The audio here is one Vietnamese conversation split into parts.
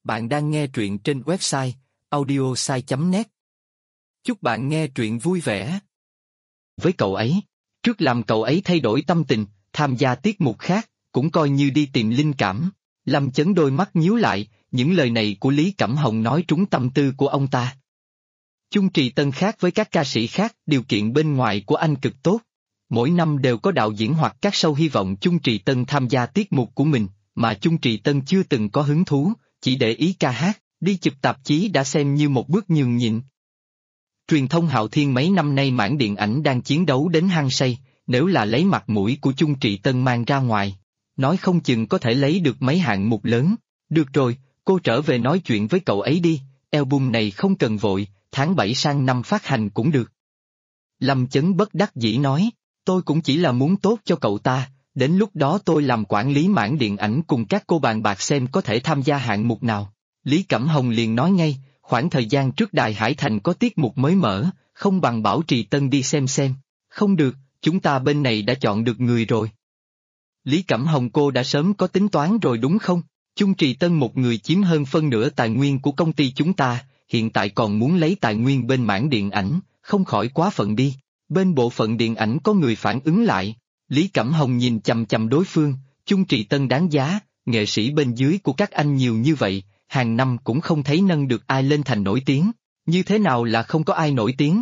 Bạn đang nghe truyện trên website audiosai.net. Chúc bạn nghe truyện vui vẻ. Với cậu ấy, trước làm cậu ấy thay đổi tâm tình, tham gia tiết mục khác, cũng coi như đi tìm linh cảm. Lâm Chấn đôi mắt nhíu lại, những lời này của Lý Cẩm Hồng nói trúng tâm tư của ông ta. Chung Trì Tân khác với các ca sĩ khác, điều kiện bên ngoài của anh cực tốt. Mỗi năm đều có đạo diễn hoặc các show hy vọng Chung Trì Tân tham gia tiết mục của mình, mà Chung Trì Tân chưa từng có hứng thú, chỉ để ý ca hát, đi chụp tạp chí đã xem như một bước nhường nhịn. Truyền thông Hạo Thiên mấy năm nay mảng điện ảnh đang chiến đấu đến hăng say, nếu là lấy mặt mũi của Chung Trì Tân mang ra ngoài, nói không chừng có thể lấy được mấy hạng mục lớn. Được rồi, cô trở về nói chuyện với cậu ấy đi, album này không cần vội, tháng 7 sang năm phát hành cũng được. Lâm Chấn bất đắc dĩ nói, tôi cũng chỉ là muốn tốt cho cậu ta, đến lúc đó tôi làm quản lý mảng điện ảnh cùng các cô bàn bạc xem có thể tham gia hạng mục nào. Lý Cẩm Hồng liền nói ngay, khoảng thời gian trước Đài Hải Thành có tiết mục mới mở, không bằng bảo Trì Tân đi xem. Không được, chúng ta bên này đã chọn được người rồi. Lý Cẩm Hồng, cô đã sớm có tính toán rồi đúng không? Chung Trì Tân một người chiếm hơn phân nửa tài nguyên của công ty chúng ta, hiện tại còn muốn lấy tài nguyên bên mảng điện ảnh, không khỏi quá phận đi. Bên bộ phận điện ảnh có người phản ứng lại. Lý Cẩm Hồng nhìn chằm chằm đối phương, Chung Trì Tân đáng giá, nghệ sĩ bên dưới của các anh nhiều như vậy, hàng năm cũng không thấy nâng được ai lên thành nổi tiếng, như thế nào là không có ai nổi tiếng?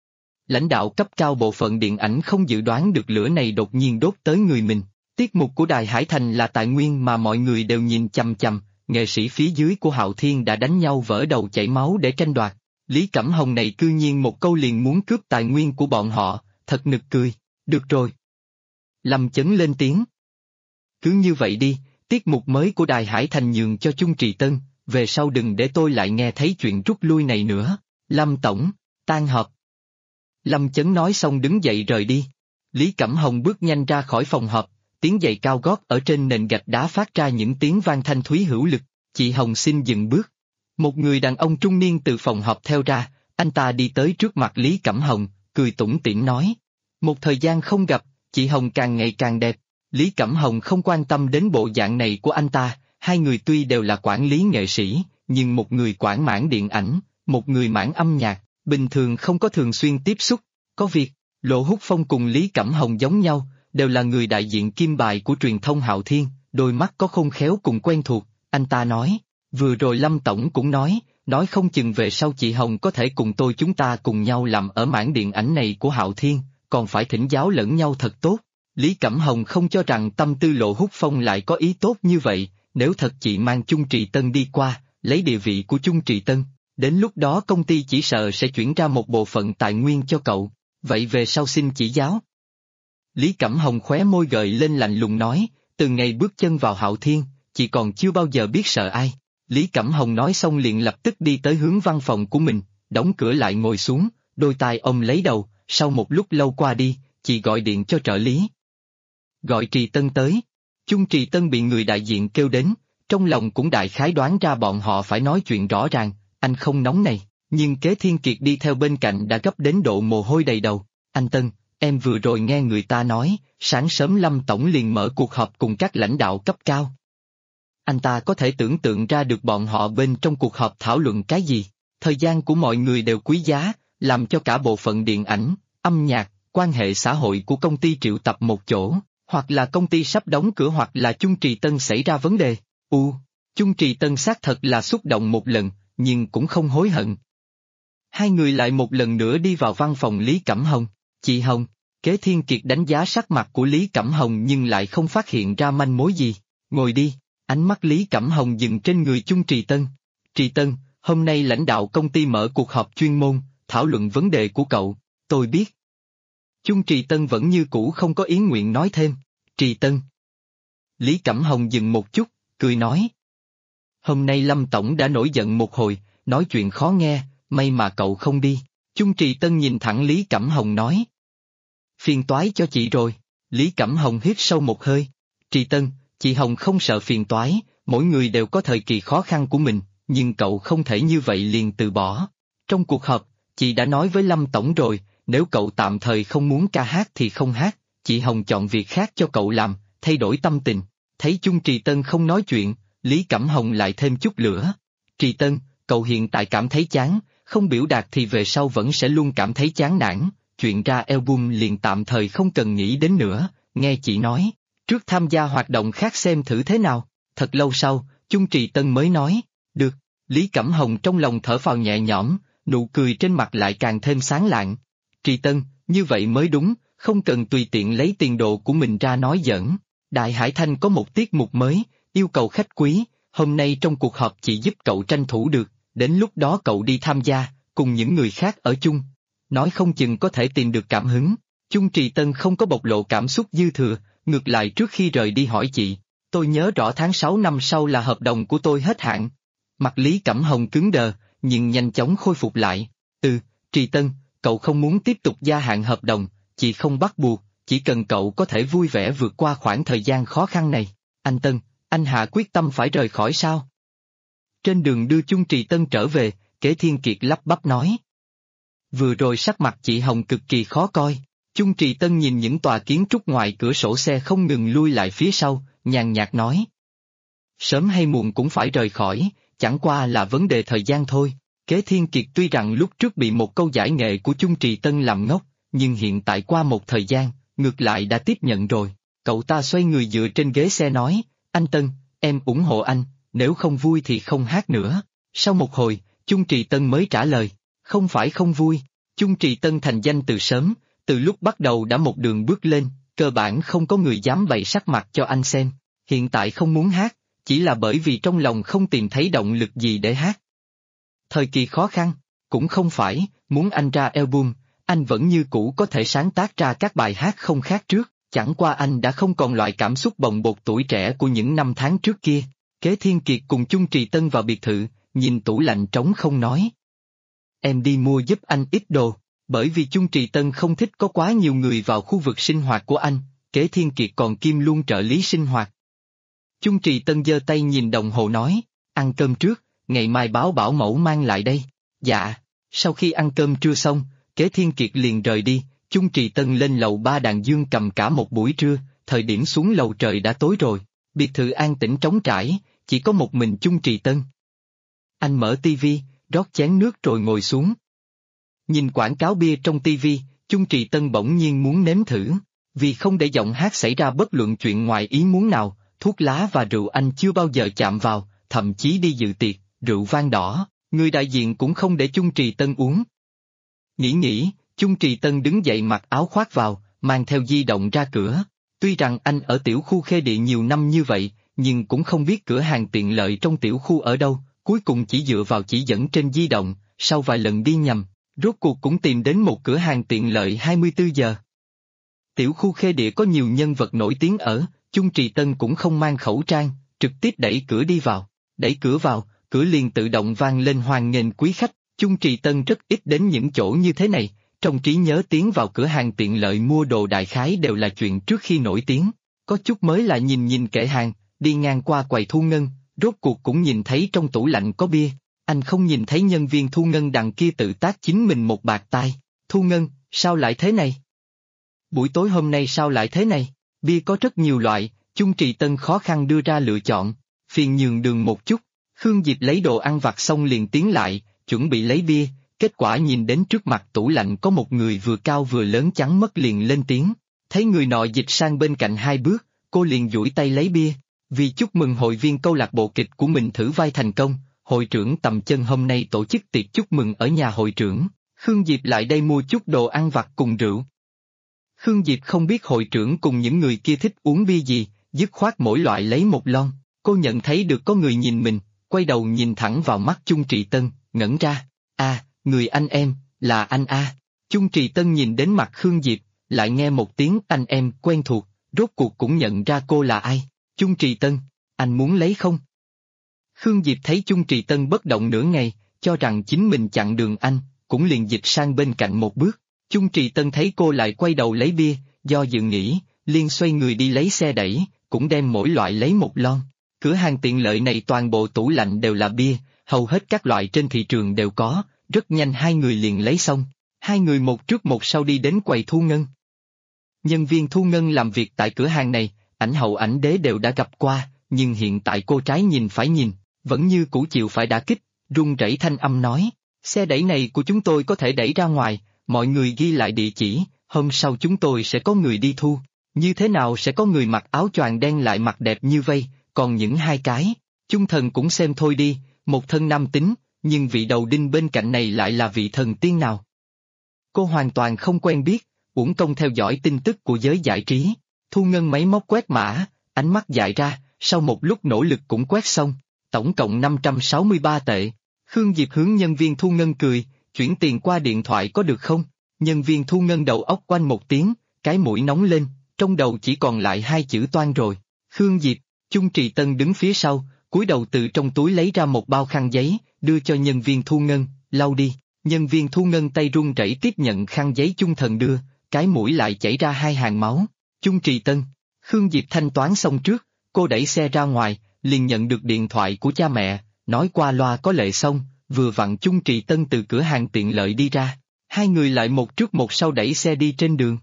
Lãnh đạo cấp cao bộ phận điện ảnh không dự đoán được lửa này đột nhiên đốt tới người mình. Tiết mục của Đài Hải Thành là tài nguyên mà mọi người đều nhìn chằm chằm, nghệ sĩ phía dưới của Hạo Thiên đã đánh nhau vỡ đầu chảy máu để tranh đoạt. Lý Cẩm Hồng này cư nhiên một câu liền muốn cướp tài nguyên của bọn họ, thật nực cười. Được rồi. Lâm Chấn lên tiếng. Cứ như vậy đi, tiết mục mới của Đài Hải Thành nhường cho Chung Trì Tân, về sau đừng để tôi lại nghe thấy chuyện rút lui này nữa. Lâm Tổng, tan họp. Lâm Chấn nói xong đứng dậy rời đi. Lý Cẩm Hồng bước nhanh ra khỏi phòng họp, tiếng giày cao gót ở trên nền gạch đá phát ra những tiếng vang thanh thúy hữu lực. Chị Hồng xin dừng bước. Một người đàn ông trung niên từ phòng họp theo ra, anh ta đi tới trước mặt Lý Cẩm Hồng, cười tủm tỉm nói. Một thời gian không gặp, chị Hồng càng ngày càng đẹp. Lý Cẩm Hồng không quan tâm đến bộ dạng này của anh ta, hai người tuy đều là quản lý nghệ sĩ, nhưng một người quản mảng điện ảnh, một người mảng âm nhạc, bình thường không có thường xuyên tiếp xúc. Có việc, Lộ Húc Phong cùng Lý Cẩm Hồng giống nhau, đều là người đại diện kim bài của truyền thông Hạo Thiên, đôi mắt có khôn khéo cùng quen thuộc. Anh ta nói, vừa rồi Lâm Tổng cũng nói không chừng về sau chị Hồng có thể cùng chúng ta cùng nhau làm ở mảng điện ảnh này của Hạo Thiên, còn phải thỉnh giáo lẫn nhau thật tốt. Lý Cẩm Hồng không cho rằng tâm tư Lộ Húc Phong lại có ý tốt như vậy, nếu thật chị mang Chung Trì Tân đi qua, lấy địa vị của Chung Trì Tân, đến lúc đó công ty chỉ sợ sẽ chuyển ra một bộ phận tài nguyên cho cậu, vậy về sau xin chỉ giáo. Lý Cẩm Hồng khóe môi gợi lên lạnh lùng nói, từ ngày bước chân vào Hạo Thiên, chị còn chưa bao giờ biết sợ ai. Lý Cẩm Hồng nói xong liền lập tức đi tới hướng văn phòng của mình, đóng cửa lại ngồi xuống, đôi tai ôm lấy đầu, sau một lúc lâu qua đi, chị gọi điện cho trợ lý. Gọi Trì Tân tới. Chung Trì Tân bị người đại diện kêu đến, trong lòng cũng đại khái đoán ra bọn họ phải nói chuyện rõ ràng, anh không nóng này, nhưng Kế Thiên Kiệt đi theo bên cạnh đã gấp đến độ mồ hôi đầy đầu. Anh Tân, em vừa rồi nghe người ta nói, sáng sớm Lâm Tổng liền mở cuộc họp cùng các lãnh đạo cấp cao. Anh ta có thể tưởng tượng ra được bọn họ bên trong cuộc họp thảo luận cái gì, thời gian của mọi người đều quý giá, làm cho cả bộ phận điện ảnh, âm nhạc, quan hệ xã hội của công ty triệu tập một chỗ, hoặc là công ty sắp đóng cửa hoặc là Chung Trì Tân xảy ra vấn đề. Chung Trì Tân xác thật là xúc động một lần, nhưng cũng không hối hận. Hai người lại một lần nữa đi vào văn phòng Lý Cẩm Hồng. Chị Hồng, Kế Thiên Kiệt đánh giá sắc mặt của Lý Cẩm Hồng nhưng lại không phát hiện ra manh mối gì. Ngồi đi. Ánh mắt Lý Cẩm Hồng dừng trên người Chung Trì Tân. Trì Tân, hôm nay lãnh đạo công ty mở cuộc họp chuyên môn, thảo luận vấn đề của cậu, tôi biết. Chung Trì Tân vẫn như cũ không có ý nguyện nói thêm. Trì Tân. Lý Cẩm Hồng dừng một chút, cười nói. Hôm nay Lâm Tổng đã nổi giận một hồi, nói chuyện khó nghe, may mà cậu không đi. Chung Trì Tân nhìn thẳng Lý Cẩm Hồng nói. Phiền toái cho chị rồi. Lý Cẩm Hồng hít sâu một hơi. Trì Tân, chị Hồng không sợ phiền toái, mỗi người đều có thời kỳ khó khăn của mình, nhưng cậu không thể như vậy liền từ bỏ. Trong cuộc họp, chị đã nói với Lâm Tổng rồi, nếu cậu tạm thời không muốn ca hát thì không hát, chị Hồng chọn việc khác cho cậu làm, thay đổi tâm tình. Thấy Chung Trì Tân không nói chuyện, Lý Cẩm Hồng lại thêm chút lửa. Trì Tân, cậu hiện tại cảm thấy chán, không biểu đạt thì về sau vẫn sẽ luôn cảm thấy chán nản, chuyện ra album liền tạm thời không cần nghĩ đến nữa, nghe chị nói, trước tham gia hoạt động khác xem thử thế nào. Thật lâu sau, Chung Trì Tân mới nói, được. Lý Cẩm Hồng trong lòng thở phào nhẹ nhõm, nụ cười trên mặt lại càng thêm sáng lạng. Trì Tân, như vậy mới đúng, không cần tùy tiện lấy tiền đồ của mình ra nói giỡn. Đại Hải Thanh có một tiết mục mới, yêu cầu khách quý, hôm nay trong cuộc họp chị giúp cậu tranh thủ được, đến lúc đó cậu đi tham gia, cùng những người khác ở chung. Nói không chừng có thể tìm được cảm hứng. Chung Trì Tân không có bộc lộ cảm xúc dư thừa, ngược lại trước khi rời đi hỏi chị, tôi nhớ rõ tháng 6 năm sau là hợp đồng của tôi hết hạn. Mặt Lý Cẩm Hồng cứng đờ, nhưng nhanh chóng khôi phục lại. Trì Tân, cậu không muốn tiếp tục gia hạn hợp đồng, chị không bắt buộc, chỉ cần cậu có thể vui vẻ vượt qua khoảng thời gian khó khăn này. Anh Tân, anh hạ quyết tâm phải rời khỏi sao? Trên đường đưa Chung Trì Tân trở về, Kế Thiên Kiệt lắp bắp nói. Vừa rồi sắc mặt chị Hồng cực kỳ khó coi, Chung Trì Tân nhìn những tòa kiến trúc ngoài cửa sổ xe không ngừng lui lại phía sau, nhàn nhạt nói. Sớm hay muộn cũng phải rời khỏi, chẳng qua là vấn đề thời gian thôi. Kế Thiên Kiệt tuy rằng lúc trước bị một câu giải nghệ của Chung Trì Tân làm ngốc, nhưng hiện tại qua một thời gian, ngược lại đã tiếp nhận rồi. Cậu ta xoay người dựa trên ghế xe nói, anh Tân, em ủng hộ anh, nếu không vui thì không hát nữa. Sau một hồi, Chung Trì Tân mới trả lời, không phải không vui, Chung Trì Tân thành danh từ sớm, từ lúc bắt đầu đã một đường bước lên, cơ bản không có người dám bày sắc mặt cho anh xem. Hiện tại không muốn hát, chỉ là bởi vì trong lòng không tìm thấy động lực gì để hát. Thời kỳ khó khăn, cũng không phải, muốn anh ra album, anh vẫn như cũ có thể sáng tác ra các bài hát không khác trước, chẳng qua anh đã không còn loại cảm xúc bồng bột tuổi trẻ của những năm tháng trước kia. Kế Thiên Kiệt cùng Chung Trì Tân vào biệt thự, nhìn tủ lạnh trống không nói. Em đi mua giúp anh ít đồ, bởi vì Chung Trì Tân không thích có quá nhiều người vào khu vực sinh hoạt của anh, Kế Thiên Kiệt còn kiêm luôn trợ lý sinh hoạt. Chung Trì Tân giơ tay nhìn đồng hồ nói, ăn cơm trước, ngày mai báo bảo mẫu mang lại đây. Dạ, sau khi ăn cơm trưa xong, Kế Thiên Kiệt liền rời đi, Chung Trì Tân lên lầu ba đàn dương cầm cả một buổi trưa, thời điểm xuống lầu trời đã tối rồi, biệt thự an tĩnh trống trải, chỉ có một mình Chung Trì Tân. Anh mở tivi, rót chén nước rồi ngồi xuống. Nhìn quảng cáo bia trong tivi, Chung Trì Tân bỗng nhiên muốn nếm thử, vì không để giọng hát xảy ra bất luận chuyện ngoài ý muốn nào, thuốc lá và rượu anh chưa bao giờ chạm vào, thậm chí đi dự tiệc, rượu vang đỏ, người đại diện cũng không để Chung Trì Tân uống. Nghĩ, Chung Trì Tân đứng dậy mặc áo khoác vào, mang theo di động ra cửa. Tuy rằng anh ở tiểu khu Khê Địa nhiều năm như vậy, nhưng cũng không biết cửa hàng tiện lợi trong tiểu khu ở đâu, cuối cùng chỉ dựa vào chỉ dẫn trên di động, sau vài lần đi nhầm, rốt cuộc cũng tìm đến một cửa hàng tiện lợi 24 giờ. Tiểu khu Khê Địa có nhiều nhân vật nổi tiếng ở, Chung Trì Tân cũng không mang khẩu trang, trực tiếp đẩy cửa đi vào. Đẩy cửa vào, cửa liền tự động vang lên hoan nghênh quý khách. Chung Trì Tân rất ít đến những chỗ như thế này, trong trí nhớ tiến vào cửa hàng tiện lợi mua đồ đại khái đều là chuyện trước khi nổi tiếng. Có chút mới là nhìn kệ hàng, đi ngang qua quầy thu ngân, rốt cuộc cũng nhìn thấy trong tủ lạnh có bia. Anh không nhìn thấy nhân viên thu ngân đằng kia tự tác chính mình một bạt tai. Thu ngân, sao lại thế này? Buổi tối hôm nay sao lại thế này? Bia có rất nhiều loại, Chung Trì Tân khó khăn đưa ra lựa chọn, phiền nhường đường một chút. Khương Diệp lấy đồ ăn vặt xong liền tiến lại, chuẩn bị lấy bia, kết quả nhìn đến trước mặt tủ lạnh có một người vừa cao vừa lớn chắn mất liền lên tiếng. Thấy người nọ dịch sang bên cạnh 2 bước, cô liền duỗi tay lấy bia, vì chúc mừng hội viên câu lạc bộ kịch của mình thử vai thành công, hội trưởng Tầm Chân hôm nay tổ chức tiệc chúc mừng ở nhà hội trưởng, Khương Diệp lại đây mua chút đồ ăn vặt cùng rượu. Khương Diệp không biết hội trưởng cùng những người kia thích uống bia gì, dứt khoát mỗi loại lấy một lon, cô nhận thấy được có người nhìn mình, quay đầu nhìn thẳng vào mắt Chung Trì Tân, ngẩn ra, người anh em, là anh a. Chung Trì Tân nhìn đến mặt Khương Diệp, lại nghe một tiếng anh em quen thuộc, rốt cuộc cũng nhận ra cô là ai. Chung Trì Tân, anh muốn lấy không? Khương Diệp thấy Chung Trì Tân bất động nửa ngày, cho rằng chính mình chặn đường anh, cũng liền dịch sang bên cạnh một bước. Chung Trì Tân thấy cô lại quay đầu lấy bia, do dự nghĩ, liền xoay người đi lấy xe đẩy, cũng đem mỗi loại lấy một lon. Cửa hàng tiện lợi này toàn bộ tủ lạnh đều là bia, hầu hết các loại trên thị trường đều có, rất nhanh hai người liền lấy xong. Hai người một trước một sau đi đến quầy thu ngân. Nhân viên thu ngân làm việc tại cửa hàng này, ảnh hậu ảnh đế đều đã gặp qua, nhưng hiện tại cô trái nhìn phải nhìn, vẫn như cũ chịu phải đả kích, run rẩy thanh âm nói, xe đẩy này của chúng tôi có thể đẩy ra ngoài, mọi người ghi lại địa chỉ, hôm sau chúng tôi sẽ có người đi thu. Như thế nào sẽ có người mặc áo choàng đen lại mặc đẹp như vây, còn những hai cái, chung thần cũng xem thôi đi, một thân nam tính, nhưng vị đầu đinh bên cạnh này lại là vị thần tiên nào? Cô hoàn toàn không quen biết, uổng công theo dõi tin tức của giới giải trí. Thu Ngân máy móc quét mã, ánh mắt dại ra, sau một lúc nỗ lực cũng quét xong, tổng cộng 563 tệ. Khương Diệp hướng nhân viên Thu Ngân cười, chuyển tiền qua điện thoại có được không? Nhân viên Thu Ngân đầu óc quanh một tiếng, cái mũi nóng lên, trong đầu chỉ còn lại hai chữ toan rồi. Khương Diệp, Chung Trì Tân đứng phía sau, cúi đầu từ trong túi lấy ra một bao khăn giấy, đưa cho nhân viên Thu Ngân, lau đi. Nhân viên Thu Ngân tay run rẩy tiếp nhận khăn giấy Chung Thần đưa, cái mũi lại chảy ra hai hàng máu. Chung Trì Tân, Khương Diệp thanh toán xong trước, cô đẩy xe ra ngoài, liền nhận được điện thoại của cha mẹ, nói qua loa có lệ xong, vừa vặn Chung Trì Tân từ cửa hàng tiện lợi đi ra. Hai người lại một trước một sau đẩy xe đi trên đường.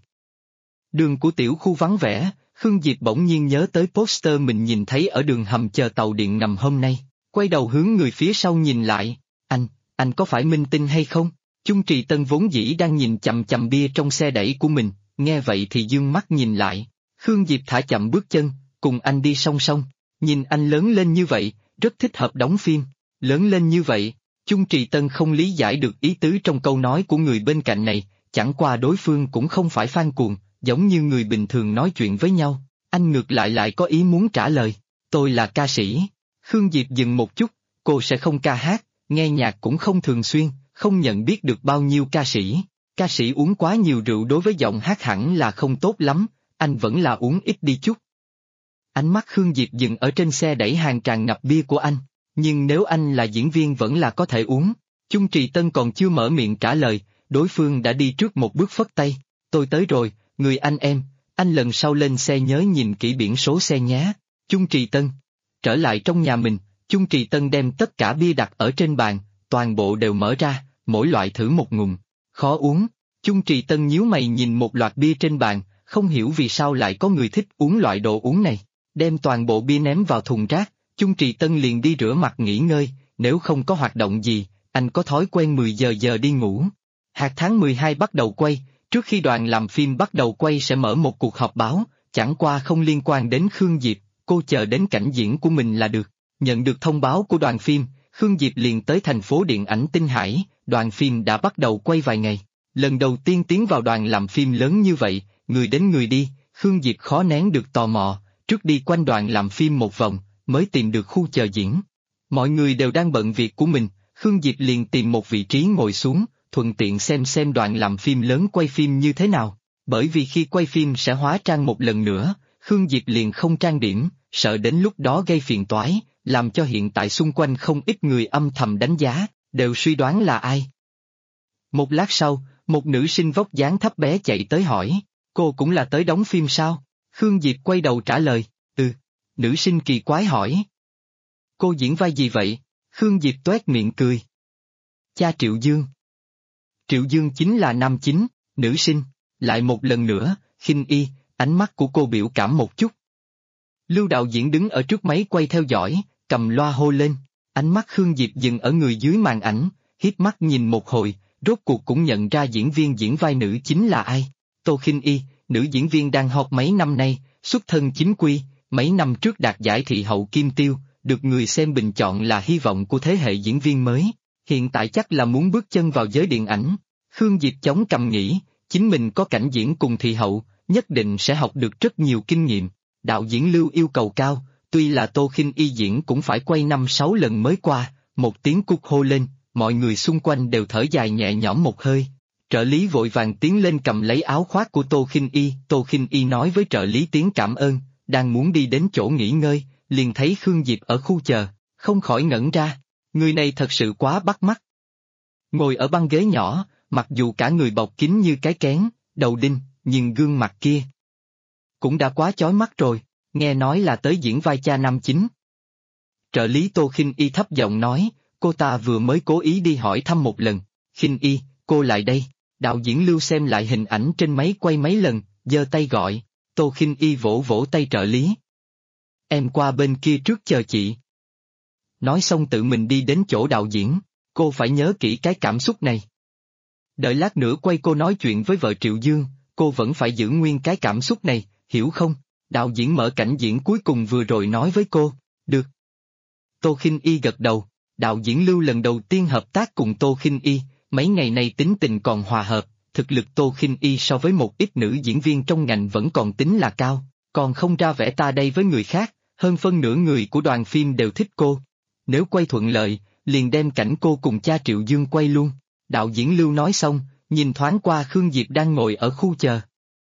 Đường của tiểu khu vắng vẻ, Khương Diệp bỗng nhiên nhớ tới poster mình nhìn thấy ở đường hầm chờ tàu điện ngầm hôm nay, quay đầu hướng người phía sau nhìn lại, anh có phải minh tinh hay không? Chung Trì Tân vốn dĩ đang nhìn chằm chằm bia trong xe đẩy của mình, nghe vậy thì dương mắt nhìn lại, Khương Diệp thả chậm bước chân, cùng anh đi song song, nhìn anh lớn lên như vậy, rất thích hợp đóng phim, lớn lên như vậy. Chung Trì Tân không lý giải được ý tứ trong câu nói của người bên cạnh này, chẳng qua đối phương cũng không phải fan cuồng, giống như người bình thường nói chuyện với nhau, anh ngược lại có ý muốn trả lời, tôi là ca sĩ. Khương Diệp dừng một chút, cô sẽ không ca hát, nghe nhạc cũng không thường xuyên, không nhận biết được bao nhiêu ca sĩ uống quá nhiều rượu đối với giọng hát hẳn là không tốt lắm, anh vẫn là uống ít đi chút. Ánh mắt Khương Diệp dừng ở trên xe đẩy hàng tràn ngập bia của anh. Nhưng nếu anh là diễn viên vẫn là có thể uống. Chung Trì Tân còn chưa mở miệng trả lời, đối phương đã đi trước một bước phất tay. Tôi tới rồi, người anh em, anh lần sau lên xe nhớ nhìn kỹ biển số xe nhé. Chung Trì Tân. Trở lại trong nhà mình, Chung Trì Tân đem tất cả bia đặt ở trên bàn, toàn bộ đều mở ra, mỗi loại thử một ngụm. Khó uống. Chung Trì Tân nhíu mày nhìn một loạt bia trên bàn, không hiểu vì sao lại có người thích uống loại đồ uống này. Đem toàn bộ bia ném vào thùng rác. Chung Trì Tân liền đi rửa mặt nghỉ ngơi, nếu không có hoạt động gì, anh có thói quen 10 giờ đi ngủ. Hạt tháng 12 bắt đầu quay, trước khi đoàn làm phim bắt đầu quay sẽ mở một cuộc họp báo, chẳng qua không liên quan đến Khương Diệp, cô chờ đến cảnh diễn của mình là được. Nhận được thông báo của đoàn phim, Khương Diệp liền tới thành phố điện ảnh Tinh Hải, đoàn phim đã bắt đầu quay vài ngày. Lần đầu tiên tiến vào đoàn làm phim lớn như vậy, người đến người đi, Khương Diệp khó nén được tò mò, trước đi quanh đoàn làm phim một vòng, mới tìm được khu chờ diễn. Mọi người đều đang bận việc của mình, Khương Diệp liền tìm một vị trí ngồi xuống, thuận tiện xem đoàn làm phim lớn quay phim như thế nào. Bởi vì khi quay phim sẽ hóa trang một lần nữa, Khương Diệp liền không trang điểm, sợ đến lúc đó gây phiền toái, làm cho hiện tại xung quanh không ít người âm thầm đánh giá, đều suy đoán là ai. Một lát sau, một nữ sinh vóc dáng thấp bé chạy tới hỏi, cô cũng là tới đóng phim sao? Khương Diệp quay đầu trả lời, Nữ sinh kỳ quái hỏi. Cô diễn vai gì vậy? Khương Diệp toét miệng cười. Cha Triệu Dương. Triệu Dương chính là nam chính, nữ sinh, lại một lần nữa, khinh y, ánh mắt của cô biểu cảm một chút. Lưu đạo diễn đứng ở trước máy quay theo dõi, cầm loa hô lên, ánh mắt Khương Diệp dừng ở người dưới màn ảnh, hít mắt nhìn một hồi, rốt cuộc cũng nhận ra diễn viên diễn vai nữ chính là ai. Tô Khinh Y, nữ diễn viên đang hot mấy năm nay, xuất thân chính quy. Mấy năm trước đạt giải thị hậu Kim Tiêu, được người xem bình chọn là hy vọng của thế hệ diễn viên mới, hiện tại chắc là muốn bước chân vào giới điện ảnh. Khương Diệp chống cằm nghĩ, chính mình có cảnh diễn cùng thị hậu, nhất định sẽ học được rất nhiều kinh nghiệm. Đạo diễn Lưu yêu cầu cao, tuy là Tô Khinh Y diễn cũng phải quay 5-6 lần mới qua, một tiếng cút hô lên, mọi người xung quanh đều thở dài nhẹ nhõm một hơi. Trợ lý vội vàng tiến lên cầm lấy áo khoác của Tô Khinh Y nói với trợ lý tiếng cảm ơn. Đang muốn đi đến chỗ nghỉ ngơi, liền thấy Khương Diệp ở khu chờ, không khỏi ngẩn ra, người này thật sự quá bắt mắt. Ngồi ở băng ghế nhỏ, mặc dù cả người bọc kín như cái kén, đầu đinh, nhưng gương mặt kia cũng đã quá chói mắt rồi, nghe nói là tới diễn vai cha nam chính. Trợ lý Tô Khinh Y thấp giọng nói, cô ta vừa mới cố ý đi hỏi thăm một lần, Khinh Y, cô lại đây. Đạo diễn Lưu xem lại hình ảnh trên máy quay mấy lần, giơ tay gọi. Tô Khinh Y vỗ vỗ tay trợ lý. Em qua bên kia trước chờ chị. nói xong tự mình đi đến chỗ đạo diễn, cô phải nhớ kỹ cái cảm xúc này. Đợi lát nữa quay cô nói chuyện với vợ Triệu Dương, cô vẫn phải giữ nguyên cái cảm xúc này, hiểu không? Đạo diễn mở cảnh diễn cuối cùng vừa rồi nói với cô, được. Tô Khinh Y gật đầu, đạo diễn Lưu lần đầu tiên hợp tác cùng Tô Khinh Y, mấy ngày nay tính tình còn hòa hợp, thực lực Tô Khinh Y so với một ít nữ diễn viên trong ngành vẫn còn tính là cao, còn không ra vẻ ta đây với người khác, hơn phân nửa người của đoàn phim đều thích cô. Nếu quay thuận lợi, liền đem cảnh cô cùng cha Triệu Dương quay luôn. Đạo diễn Lưu nói xong, nhìn thoáng qua Khương Diệp đang ngồi ở khu chờ.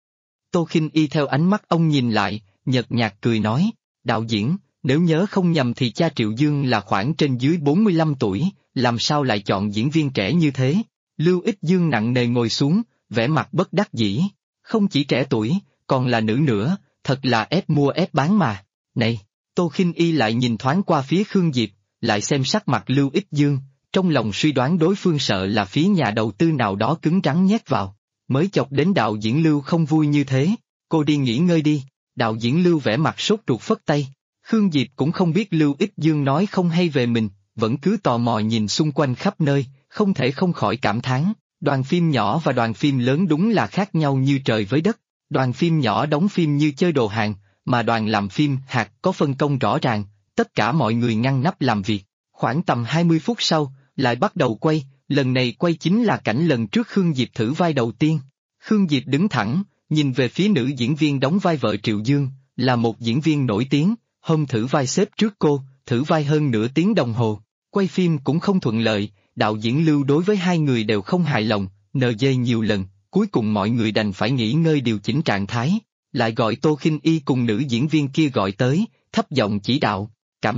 Tô Khinh Y theo ánh mắt ông nhìn lại, nhợt nhạt cười nói, đạo diễn, nếu nhớ không nhầm thì cha Triệu Dương là khoảng trên dưới 45 tuổi, làm sao lại chọn diễn viên trẻ như thế? Lưu Ích Dương nặng nề ngồi xuống, vẻ mặt bất đắc dĩ, không chỉ trẻ tuổi, còn là nữ nữa, thật là ép mua ép bán mà. Này, Tô Khinh Y lại nhìn thoáng qua phía Khương Diệp, lại xem sắc mặt Lưu Ích Dương, trong lòng suy đoán đối phương sợ là phía nhà đầu tư nào đó cứng rắn nhét vào, mới chọc đến đạo diễn Lưu không vui như thế, cô đi nghỉ ngơi đi, đạo diễn Lưu vẻ mặt sốt ruột phất tay. Khương Diệp cũng không biết Lưu Ích Dương nói không hay về mình, vẫn cứ tò mò nhìn xung quanh khắp nơi, không thể không khỏi cảm thán, đoàn phim nhỏ và đoàn phim lớn đúng là khác nhau như trời với đất, đoàn phim nhỏ đóng phim như chơi đồ hàng, mà đoàn làm phim hạt có phân công rõ ràng, tất cả mọi người ngăn nắp làm việc, khoảng tầm 20 phút sau, lại bắt đầu quay, lần này quay chính là cảnh lần trước Khương Diệp thử vai đầu tiên. Khương Diệp đứng thẳng, nhìn về phía nữ diễn viên đóng vai vợ Triệu Dương, là một diễn viên nổi tiếng. Hôm thử vai xếp trước cô, thử vai hơn nửa tiếng đồng hồ, quay phim cũng không thuận lợi, đạo diễn Lưu đối với hai người đều không hài lòng, NG nhiều lần, cuối cùng mọi người đành phải nghỉ ngơi điều chỉnh trạng thái, lại gọi Tô Khinh Y cùng nữ diễn viên kia gọi tới, thấp giọng chỉ đạo,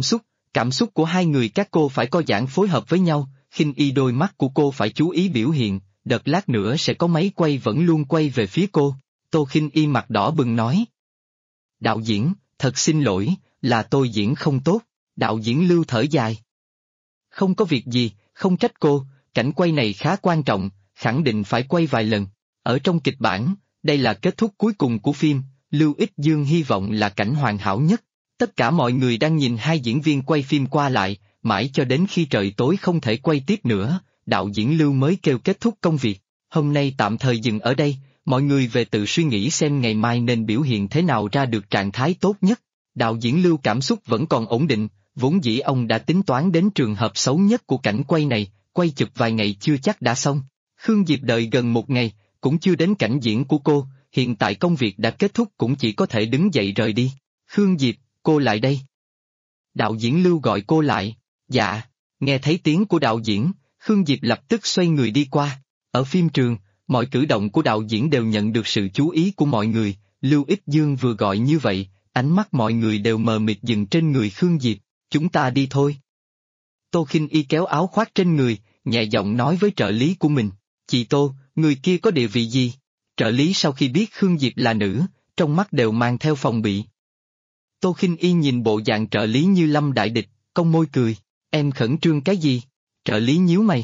cảm xúc của hai người các cô phải có giãn phối hợp với nhau, Khinh Y đôi mắt của cô phải chú ý biểu hiện, đợt lát nữa sẽ có máy quay vẫn luôn quay về phía cô, Tô Khinh Y mặt đỏ bừng nói. Đạo diễn, thật xin lỗi, là tôi diễn không tốt, đạo diễn Lưu thở dài. Không có việc gì, không trách cô, cảnh quay này khá quan trọng, khẳng định phải quay vài lần. Ở trong kịch bản, đây là kết thúc cuối cùng của phim, Lưu Ích Dương hy vọng là cảnh hoàn hảo nhất. Tất cả mọi người đang nhìn hai diễn viên quay phim qua lại, mãi cho đến khi trời tối không thể quay tiếp nữa, đạo diễn Lưu mới kêu kết thúc công việc. Hôm nay tạm thời dừng ở đây, mọi người về tự suy nghĩ xem ngày mai nên biểu hiện thế nào ra được trạng thái tốt nhất. Đạo diễn Lưu cảm xúc vẫn còn ổn định, vốn dĩ ông đã tính toán đến trường hợp xấu nhất của cảnh quay này, quay chụp vài ngày chưa chắc đã xong. Khương Diệp đợi gần một ngày, cũng chưa đến cảnh diễn của cô, hiện tại công việc đã kết thúc cũng chỉ có thể đứng dậy rời đi. Khương Diệp, cô lại đây. Đạo diễn Lưu gọi cô lại, dạ, nghe thấy tiếng của đạo diễn, Khương Diệp lập tức xoay người đi qua. Ở phim trường, mọi cử động của đạo diễn đều nhận được sự chú ý của mọi người, Lưu Ích Dương vừa gọi như vậy. Ánh mắt mọi người đều mờ mịt dừng trên người Khương Diệp, chúng ta đi thôi. Tô Khinh Y kéo áo khoác trên người, nhẹ giọng nói với trợ lý của mình, chị Tô, người kia có địa vị gì? Trợ lý sau khi biết Khương Diệp là nữ, trong mắt đều mang theo phòng bị. Tô Khinh Y nhìn bộ dạng trợ lý như lâm đại địch, cong môi cười, em khẩn trương cái gì? Trợ lý nhíu mày.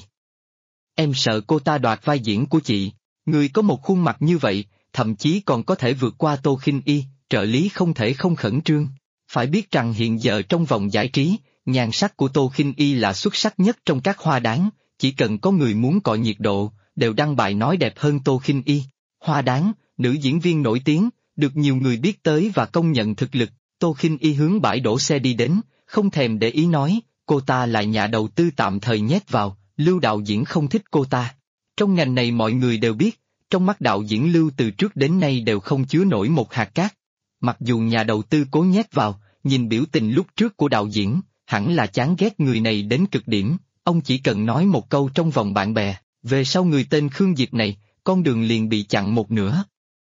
Em sợ cô ta đoạt vai diễn của chị, người có một khuôn mặt như vậy, thậm chí còn có thể vượt qua Tô Khinh Y. Trợ lý không thể không khẩn trương, phải biết rằng hiện giờ trong vòng giải trí, nhan sắc của Tô Khinh Y là xuất sắc nhất trong các hoa đáng, chỉ cần có người muốn cọ nhiệt độ, đều đăng bài nói đẹp hơn Tô Khinh Y. Hoa đáng, nữ diễn viên nổi tiếng, được nhiều người biết tới và công nhận thực lực, Tô Khinh Y hướng bãi đổ xe đi đến, không thèm để ý nói, cô ta là nhà đầu tư tạm thời nhét vào, Lưu đạo diễn không thích cô ta. Trong ngành này mọi người đều biết, trong mắt đạo diễn Lưu từ trước đến nay đều không chứa nổi một hạt cát. Mặc dù nhà đầu tư cố nhét vào, nhìn biểu tình lúc trước của đạo diễn, hẳn là chán ghét người này đến cực điểm, ông chỉ cần nói một câu trong vòng bạn bè, về sau người tên Khương Diệp này, con đường liền bị chặn một nửa.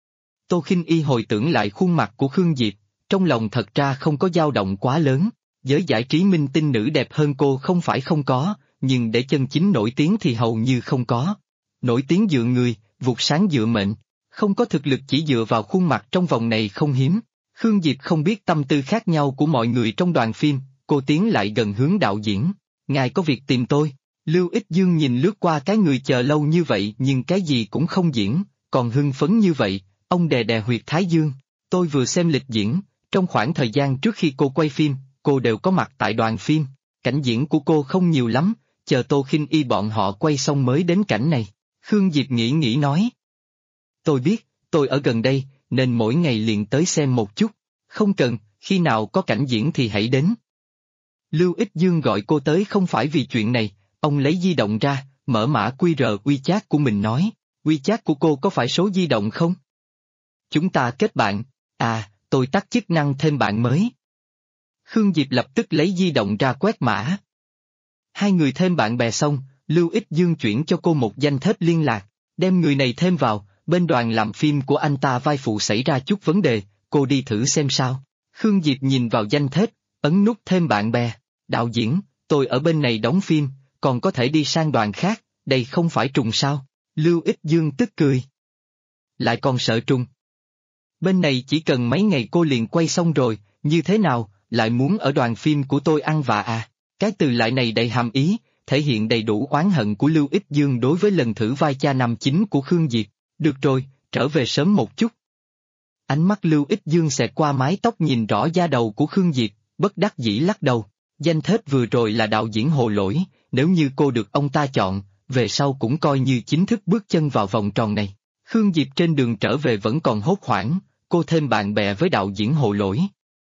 Tô Khinh Y hồi tưởng lại khuôn mặt của Khương Diệp, trong lòng thật ra không có dao động quá lớn, giới giải trí minh tinh nữ đẹp hơn cô không phải không có, nhưng để chân chính nổi tiếng thì hầu như không có. Nổi tiếng dựa người, vụt sáng dựa mệnh. Không có thực lực chỉ dựa vào khuôn mặt trong vòng này không hiếm. Khương Diệp không biết tâm tư khác nhau của mọi người trong đoàn phim, cô tiến lại gần hướng đạo diễn. Ngài có việc tìm tôi. Lưu Ích Dương nhìn lướt qua cái người chờ lâu như vậy nhưng cái gì cũng không diễn, còn hưng phấn như vậy, ông đè đè huyệt thái dương. Tôi vừa xem lịch diễn, trong khoảng thời gian trước khi cô quay phim, cô đều có mặt tại đoàn phim. Cảnh diễn của cô không nhiều lắm, chờ Tô Khinh Y bọn họ quay xong mới đến cảnh này. Khương Diệp nghĩ nghĩ nói. Tôi biết, tôi ở gần đây, nên mỗi ngày liền tới xem một chút. Không cần, khi nào có cảnh diễn thì hãy đến. Lưu Ích Dương gọi cô tới không phải vì chuyện này, ông lấy di động ra, mở mã QR WeChat của mình nói, WeChat của cô có phải số di động không? Chúng ta kết bạn, tôi tắt chức năng thêm bạn mới. Khương Diệp lập tức lấy di động ra quét mã. Hai người thêm bạn bè xong, Lưu Ích Dương chuyển cho cô một danh thiếp liên lạc, đem người này thêm vào, bên đoàn làm phim của anh ta vai phụ xảy ra chút vấn đề, cô đi thử xem sao. Khương Diệp nhìn vào danh thiếp, ấn nút thêm bạn bè, đạo diễn, tôi ở bên này đóng phim, còn có thể đi sang đoàn khác, đây không phải trùng sao? Lưu Ích Dương tức cười. Lại còn sợ trùng. Bên này chỉ cần mấy ngày cô liền quay xong rồi, như thế nào, lại muốn ở đoàn phim của tôi ăn vạ à? Cái từ lại này đầy hàm ý, thể hiện đầy đủ oán hận của Lưu Ích Dương đối với lần thử vai cha nam chính của Khương Diệp. Được rồi, trở về sớm một chút. Ánh mắt Lưu Ích Dương xẹt qua mái tóc nhìn rõ da đầu của Khương Diệp, bất đắc dĩ lắc đầu. Danh thiếp vừa rồi là đạo diễn Hồ Lỗi, nếu như cô được ông ta chọn, về sau cũng coi như chính thức bước chân vào vòng tròn này. Khương Diệp trên đường trở về vẫn còn hốt hoảng, cô thêm bạn bè với đạo diễn Hồ Lỗi.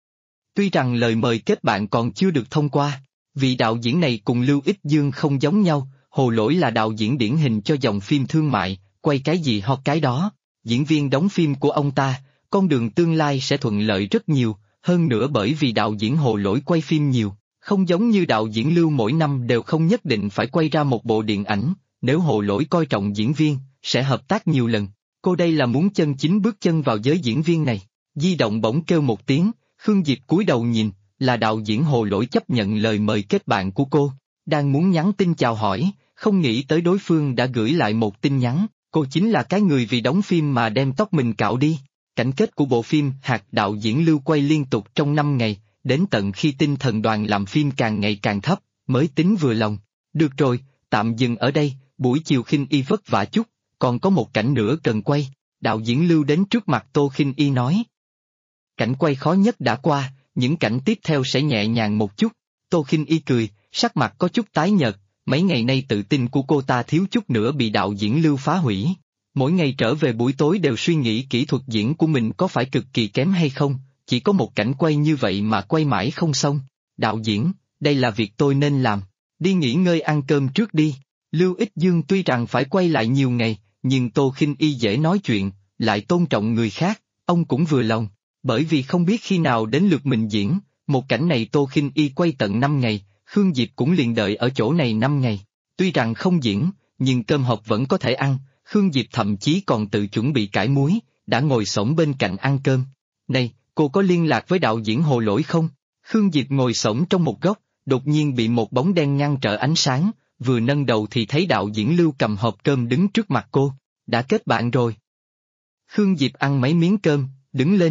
Tuy rằng lời mời kết bạn còn chưa được thông qua, vì đạo diễn này cùng Lưu Ích Dương không giống nhau, Hồ Lỗi là đạo diễn điển hình cho dòng phim thương mại, quay cái gì hot cái đó. Diễn viên đóng phim của ông ta, con đường tương lai sẽ thuận lợi rất nhiều, hơn nữa bởi vì đạo diễn Hồ Lỗi quay phim nhiều, không giống như đạo diễn Lưu mỗi năm đều không nhất định phải quay ra một bộ điện ảnh, nếu Hồ Lỗi coi trọng diễn viên, sẽ hợp tác nhiều lần. Cô đây là muốn chân chính bước chân vào giới diễn viên này. Di động bỗng kêu một tiếng, Khương Diệp cúi đầu nhìn, là đạo diễn Hồ Lỗi chấp nhận lời mời kết bạn của cô, đang muốn nhắn tin chào hỏi, không nghĩ tới đối phương đã gửi lại một tin nhắn, cô chính là cái người vì đóng phim mà đem tóc mình cạo đi. Cảnh kết của bộ phim Hạt đạo diễn Lưu quay liên tục trong 5 ngày, đến tận khi tinh thần đoàn làm phim càng ngày càng thấp, mới tính vừa lòng. Được rồi, tạm dừng ở đây, buổi chiều Khinh Y vất vả chút, còn có một cảnh nữa cần quay. Đạo diễn Lưu đến trước mặt Tô Khinh Y nói. Cảnh quay khó nhất đã qua, những cảnh tiếp theo sẽ nhẹ nhàng một chút. Tô Khinh Y cười, sắc mặt có chút tái nhợt, mấy ngày nay tự tin của cô ta thiếu chút nữa bị đạo diễn Lưu phá hủy. Mỗi ngày trở về buổi tối đều suy nghĩ kỹ thuật diễn của mình có phải cực kỳ kém hay không, chỉ có một cảnh quay như vậy mà quay mãi không xong. Đạo diễn, đây là việc tôi nên làm, đi nghỉ ngơi ăn cơm trước đi. Lưu Ích Dương tuy rằng phải quay lại nhiều ngày, nhưng Tô Khinh Y dễ nói chuyện, lại tôn trọng người khác, ông cũng vừa lòng, bởi vì không biết khi nào đến lượt mình diễn, một cảnh này Tô Khinh Y quay tận 5 ngày, Khương Diệp cũng liền đợi ở chỗ này 5 ngày, tuy rằng không diễn, nhưng cơm hộp vẫn có thể ăn, Khương Diệp thậm chí còn tự chuẩn bị cải muối, đã ngồi xổm bên cạnh ăn cơm. Này, cô có liên lạc với đạo diễn Hồ Lỗi không? Khương Diệp ngồi xổm trong một góc, đột nhiên bị một bóng đen ngăn trở ánh sáng, vừa nâng đầu thì thấy đạo diễn Lưu cầm hộp cơm đứng trước mặt cô, đã kết bạn rồi. Khương Diệp ăn mấy miếng cơm, đứng lên.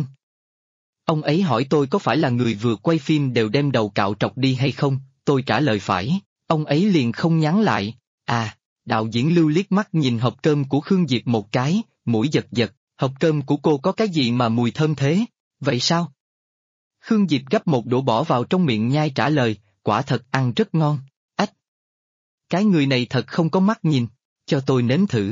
Ông ấy hỏi tôi có phải là người vừa quay phim đều đem đầu cạo trọc đi hay không, tôi trả lời phải, ông ấy liền không nhắn lại. Đạo diễn Lưu liếc mắt nhìn hộp cơm của Khương Diệp một cái, mũi giật giật, hộp cơm của cô có cái gì mà mùi thơm thế, vậy sao? Khương Diệp gấp một đũa bỏ vào trong miệng nhai trả lời, quả thật ăn rất ngon. Ách! Cái người này thật không có mắt nhìn, cho tôi nếm thử.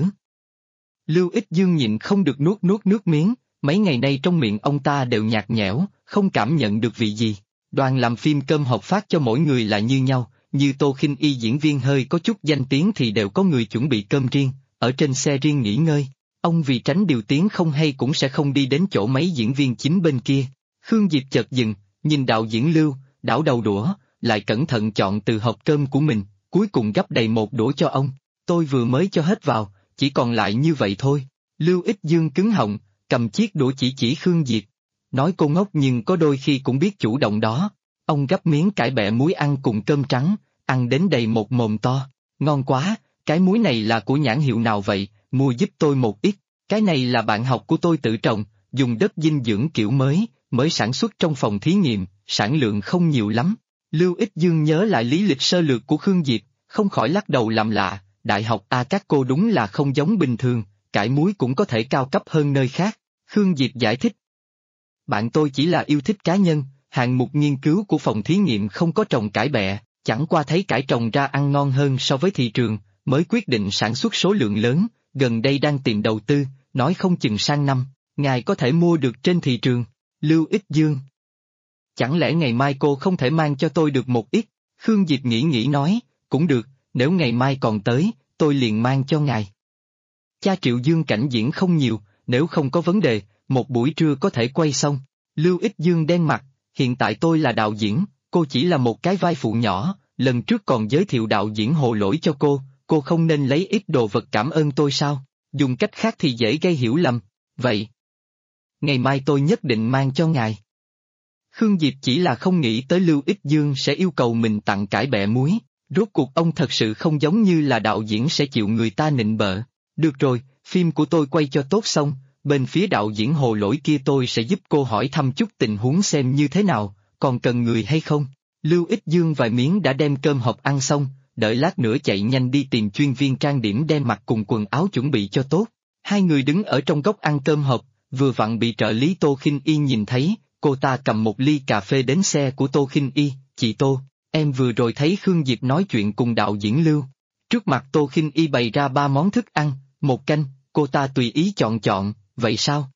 Lưu Ích Dương nhịn không được nuốt nước miếng, mấy ngày nay trong miệng ông ta đều nhạt nhẽo, không cảm nhận được vị gì. Đoàn làm phim cơm hộp phát cho mỗi người là như nhau, như Tô Khinh Y diễn viên hơi có chút danh tiếng thì đều có người chuẩn bị cơm riêng, ở trên xe riêng nghỉ ngơi. Ông vì tránh điều tiếng không hay cũng sẽ không đi đến chỗ mấy diễn viên chính bên kia. Khương Diệp chợt dừng, nhìn đạo diễn Lưu, đảo đầu đũa, lại cẩn thận chọn từ hộp cơm của mình, cuối cùng gắp đầy một đũa cho ông. Tôi vừa mới cho hết vào, chỉ còn lại như vậy thôi. Lưu Ích Dương cứng họng, cầm chiếc đũa chỉ Khương Diệp. Nói cô ngốc nhưng có đôi khi cũng biết chủ động đó. Ông gắp miếng cải bẹ muối ăn cùng cơm trắng, ăn đến đầy một mồm to. Ngon quá, cái muối này là của nhãn hiệu nào vậy, mua giúp tôi một ít. Cái này là bạn học của tôi tự trồng, dùng đất dinh dưỡng kiểu mới sản xuất trong phòng thí nghiệm, sản lượng không nhiều lắm. Lưu Ích Dương nhớ lại lý lịch sơ lược của Khương Diệp, không khỏi lắc đầu làm lạ, đại học các cô đúng là không giống bình thường, cải muối cũng có thể cao cấp hơn nơi khác. Khương Diệp giải thích. Bạn tôi chỉ là yêu thích cá nhân, hạng mục nghiên cứu của phòng thí nghiệm không có trồng cải bẹ, Chẳng qua thấy cải trồng ra ăn ngon hơn so với thị trường, mới quyết định sản xuất số lượng lớn, gần đây đang tìm đầu tư, nói không chừng sang năm, ngài có thể mua được trên thị trường. Lưu Ích Dương. Chẳng lẽ ngày mai cô không thể mang cho tôi được một ít? Khương Diệp nghĩ nghĩ nói, cũng được, nếu ngày mai còn tới, tôi liền mang cho ngài. Cha Triệu Dương cảnh diễn không nhiều, nếu không có vấn đề, một buổi trưa có thể quay xong. Lưu Ích Dương đen mặt, hiện tại tôi là đạo diễn, cô chỉ là một cái vai phụ nhỏ, lần trước còn giới thiệu đạo diễn Hồ Lỗi cho cô không nên lấy ít đồ vật cảm ơn tôi sao? Dùng cách khác thì dễ gây hiểu lầm, vậy. Ngày mai tôi nhất định mang cho ngài. Khương Diệp chỉ là không nghĩ tới Lưu Ích Dương sẽ yêu cầu mình tặng cải bẹ muối, rốt cuộc ông thật sự không giống như là đạo diễn sẽ chịu người ta nịnh bợ. Được rồi, phim của tôi quay cho tốt xong, bên phía đạo diễn Hồ Lỗi kia tôi sẽ giúp cô hỏi thăm chút tình huống xem như thế nào, còn cần người hay không. Lưu Ích Dương vài miếng đã đem cơm hộp ăn xong, đợi lát nữa chạy nhanh đi tìm chuyên viên trang điểm đem mặc cùng quần áo chuẩn bị cho tốt. Hai người đứng ở trong góc ăn cơm hộp, vừa vặn bị trợ lý Tô Khinh Y nhìn thấy, cô ta cầm một ly cà phê đến xe của Tô Khinh Y, chị Tô, em vừa rồi thấy Khương Diệp nói chuyện cùng đạo diễn Lưu. Trước mặt Tô Khinh Y bày ra 3 món thức ăn, 1 canh, cô ta tùy ý chọn, vậy sao?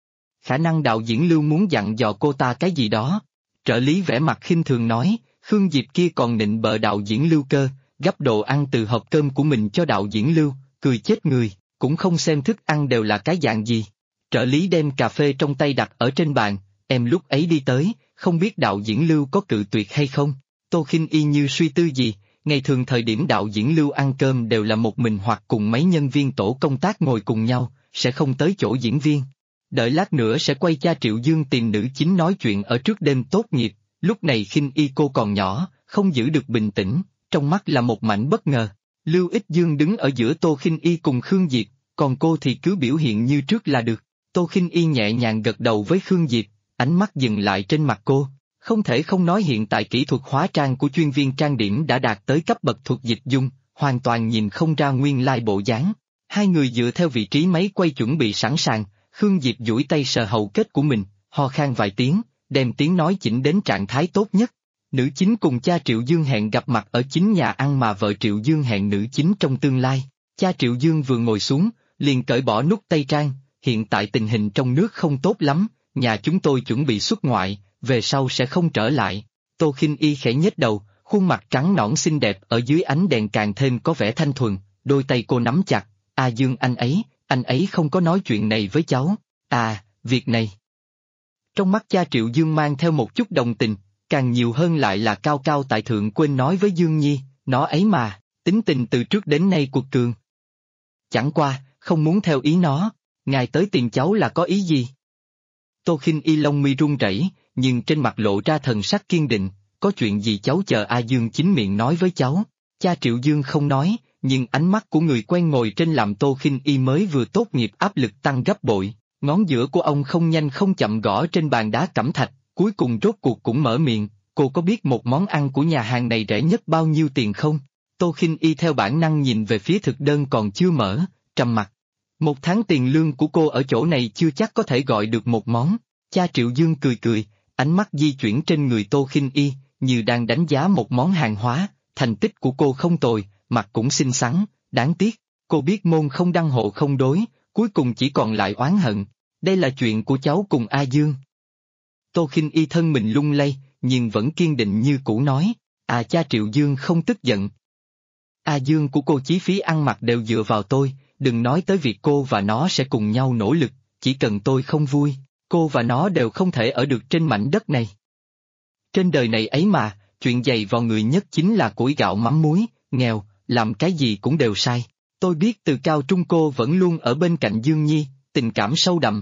Khả năng đạo diễn Lưu muốn dặn dò cô ta cái gì đó. Trợ lý vẻ mặt khinh thường nói, Khương Diệp kia còn nịnh bợ đạo diễn Lưu cơ, gấp đồ ăn từ hộp cơm của mình cho đạo diễn Lưu, cười chết người, cũng không xem thức ăn đều là cái dạng gì. Trợ lý đem cà phê trong tay đặt ở trên bàn, em lúc ấy đi tới, không biết đạo diễn Lưu có cự tuyệt hay không. Tô Khinh Y như suy tư gì, ngày thường thời điểm đạo diễn Lưu ăn cơm đều là một mình hoặc cùng mấy nhân viên tổ công tác ngồi cùng nhau, sẽ không tới chỗ diễn viên. Đợi lát nữa sẽ quay cha Triệu Dương tìm nữ chính nói chuyện ở trước đêm tốt nghiệp, lúc này Khinh Y cô còn nhỏ, không giữ được bình tĩnh, trong mắt là một mảnh bất ngờ. Lưu Ích Dương đứng ở giữa Tô Khinh Y cùng Khương Diệp, còn cô thì cứ biểu hiện như trước là được. Tô Khinh Y nhẹ nhàng gật đầu với Khương Diệp, ánh mắt dừng lại trên mặt cô. Không thể không nói hiện tại kỹ thuật hóa trang của chuyên viên trang điểm đã đạt tới cấp bậc thuộc dịch dung, hoàn toàn nhìn không ra nguyên lai bộ dáng. Hai người dựa theo vị trí máy quay chuẩn bị sẵn sàng, Khương Diệp duỗi tay sờ hầu kết của mình, ho khan vài tiếng, đem tiếng nói chỉnh đến trạng thái tốt nhất. Nữ chính cùng cha Triệu Dương hẹn gặp mặt ở chính nhà ăn mà vợ Triệu Dương hẹn nữ chính trong tương lai. Cha Triệu Dương vừa ngồi xuống, liền cởi bỏ nút tây trang, hiện tại tình hình trong nước không tốt lắm, nhà chúng tôi chuẩn bị xuất ngoại, về sau sẽ không trở lại. Tô Khinh Y khẽ nhếch đầu, khuôn mặt trắng nõn xinh đẹp ở dưới ánh đèn càng thêm có vẻ thanh thuần, đôi tay cô nắm chặt, Dương anh ấy không có nói chuyện này với cháu, việc này. Trong mắt cha Triệu Dương mang theo một chút đồng tình, càng nhiều hơn lại là cao cao tại thượng quên nói với Dương Nhi, nó ấy mà, tính tình từ trước đến nay cuột cường. Chẳng qua, không muốn theo ý nó, ngài tới tìm cháu là có ý gì? Tô Khinh Y lông mi run rẩy, nhưng trên mặt lộ ra thần sắc kiên định, có chuyện gì cháu chờ Dương chính miệng nói với cháu. Cha Triệu Dương không nói, nhưng ánh mắt của người quen ngồi trên làm Tô Khinh Y mới vừa tốt nghiệp áp lực tăng gấp bội, ngón giữa của ông không nhanh không chậm gõ trên bàn đá cẩm thạch, cuối cùng rốt cuộc cũng mở miệng, cô có biết một món ăn của nhà hàng này rẻ nhất bao nhiêu tiền không? Tô Khinh Y theo bản năng nhìn về phía thực đơn còn chưa mở, trầm mặt. 1 tháng tiền lương của cô ở chỗ này chưa chắc có thể gọi được một món. Cha Triệu Dương cười, ánh mắt di chuyển trên người Tô Khinh Y, như đang đánh giá một món hàng hóa, thành tích của cô không tồi, mặt cũng xinh xắn, đáng tiếc, cô biết môn không đăng hộ không đối, cuối cùng chỉ còn lại oán hận. Đây là chuyện của cháu cùng Dương. Tô Khinh Y thân mình lung lay, nhưng vẫn kiên định như cũ nói, cha Triệu Dương không tức giận. Dương của cô chí phí ăn mặc đều dựa vào tôi, đừng nói tới việc cô và nó sẽ cùng nhau nỗ lực, chỉ cần tôi không vui, cô và nó đều không thể ở được trên mảnh đất này. Trên đời này ấy mà, chuyện dày vào người nhất chính là củi gạo mắm muối, nghèo, làm cái gì cũng đều sai. Tôi biết từ cao trung cô vẫn luôn ở bên cạnh Dương Nhi, tình cảm sâu đậm.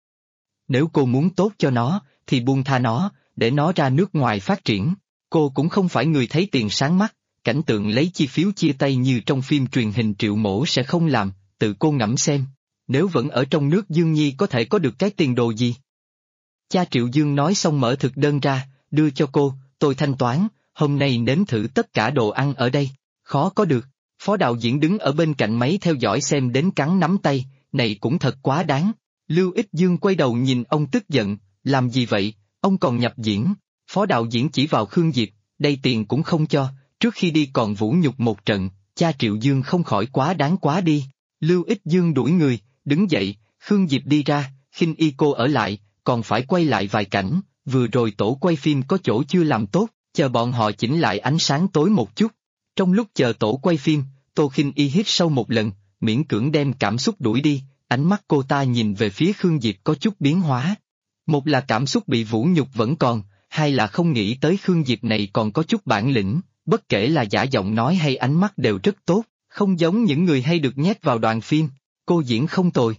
Nếu cô muốn tốt cho nó, thì buông tha nó, để nó ra nước ngoài phát triển. Cô cũng không phải người thấy tiền sáng mắt, cảnh tượng lấy chi phiếu chia tay như trong phim truyền hình Triệu Mổ sẽ không làm, tự cô ngẫm xem. Nếu vẫn ở trong nước Dương Nhi có thể có được cái tiền đồ gì? Cha Triệu Dương nói xong mở thực đơn ra, đưa cho cô, tôi thanh toán, hôm nay nếm thử tất cả đồ ăn ở đây, khó có được. Phó đạo diễn đứng ở bên cạnh máy theo dõi xem đến cắn nắm tay, này cũng thật quá đáng. Lưu Ích Dương quay đầu nhìn ông tức giận, làm gì vậy, ông còn nhập diễn. Phó đạo diễn chỉ vào Khương Diệp, đây tiền cũng không cho, trước khi đi còn vũ nhục một trận, cha Triệu Dương không khỏi quá đáng quá đi. Lưu Ích Dương đuổi người, đứng dậy, Khương Diệp đi ra, Khinh Y cô ở lại, còn phải quay lại vài cảnh, vừa rồi tổ quay phim có chỗ chưa làm tốt, chờ bọn họ chỉnh lại ánh sáng tối một chút. Trong lúc chờ tổ quay phim, Tô Khinh Y hít sâu một lần, miễn cưỡng đem cảm xúc đuổi đi, ánh mắt cô ta nhìn về phía Khương Diệp có chút biến hóa. Một là cảm xúc bị vũ nhục vẫn còn, hai là không nghĩ tới Khương Diệp này còn có chút bản lĩnh, bất kể là giả giọng nói hay ánh mắt đều rất tốt, không giống những người hay được nhét vào đoàn phim, cô diễn không tồi.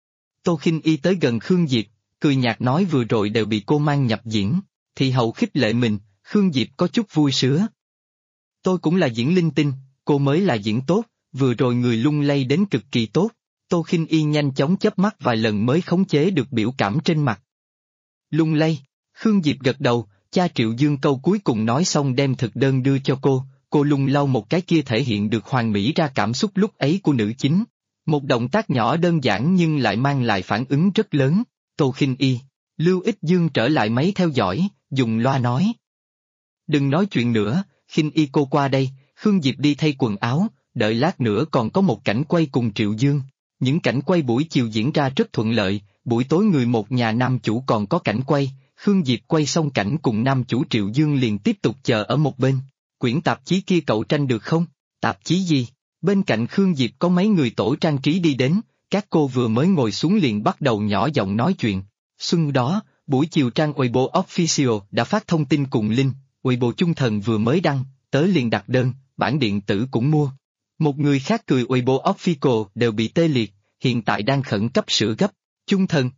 Tô Khinh Y tới gần Khương Diệp, cười nhạt nói vừa rồi đều bị cô mang nhập diễn, thì hậu khích lệ mình, Khương Diệp có chút vui sướng. Tôi cũng là diễn linh tinh, cô mới là diễn tốt, vừa rồi người lung lay đến cực kỳ tốt. Tô Khinh Y nhanh chóng chớp mắt vài lần mới khống chế được biểu cảm trên mặt. Lung lay, Khương Diệp gật đầu, cha Triệu Dương câu cuối cùng nói xong đem thực đơn đưa cho cô lung lau một cái kia thể hiện được hoàn mỹ ra cảm xúc lúc ấy của nữ chính. Một động tác nhỏ đơn giản nhưng lại mang lại phản ứng rất lớn. Tô Khinh Y, Lưu Ích Dương trở lại máy theo dõi, dùng loa nói. Đừng nói chuyện nữa, Khinh Y cô qua đây, Khương Diệp đi thay quần áo, đợi lát nữa còn có một cảnh quay cùng Triệu Dương. Những cảnh quay buổi chiều diễn ra rất thuận lợi, buổi tối người một nhà nam chủ còn có cảnh quay, Khương Diệp quay xong cảnh cùng nam chủ Triệu Dương liền tiếp tục chờ ở một bên. Quyển tạp chí kia cậu tranh được không? Tạp chí gì? Bên cạnh Khương Diệp có mấy người tổ trang trí đi đến, các cô vừa mới ngồi xuống liền bắt đầu nhỏ giọng nói chuyện. Xuân đó, buổi chiều trang Weibo Official đã phát thông tin cùng link, Weibo Trung Thần vừa mới đăng, tớ liền đặt đơn, bản điện tử cũng mua. Một người khác cười Weibo Official đều bị tê liệt, hiện tại đang khẩn cấp sửa gấp, Trung Thần.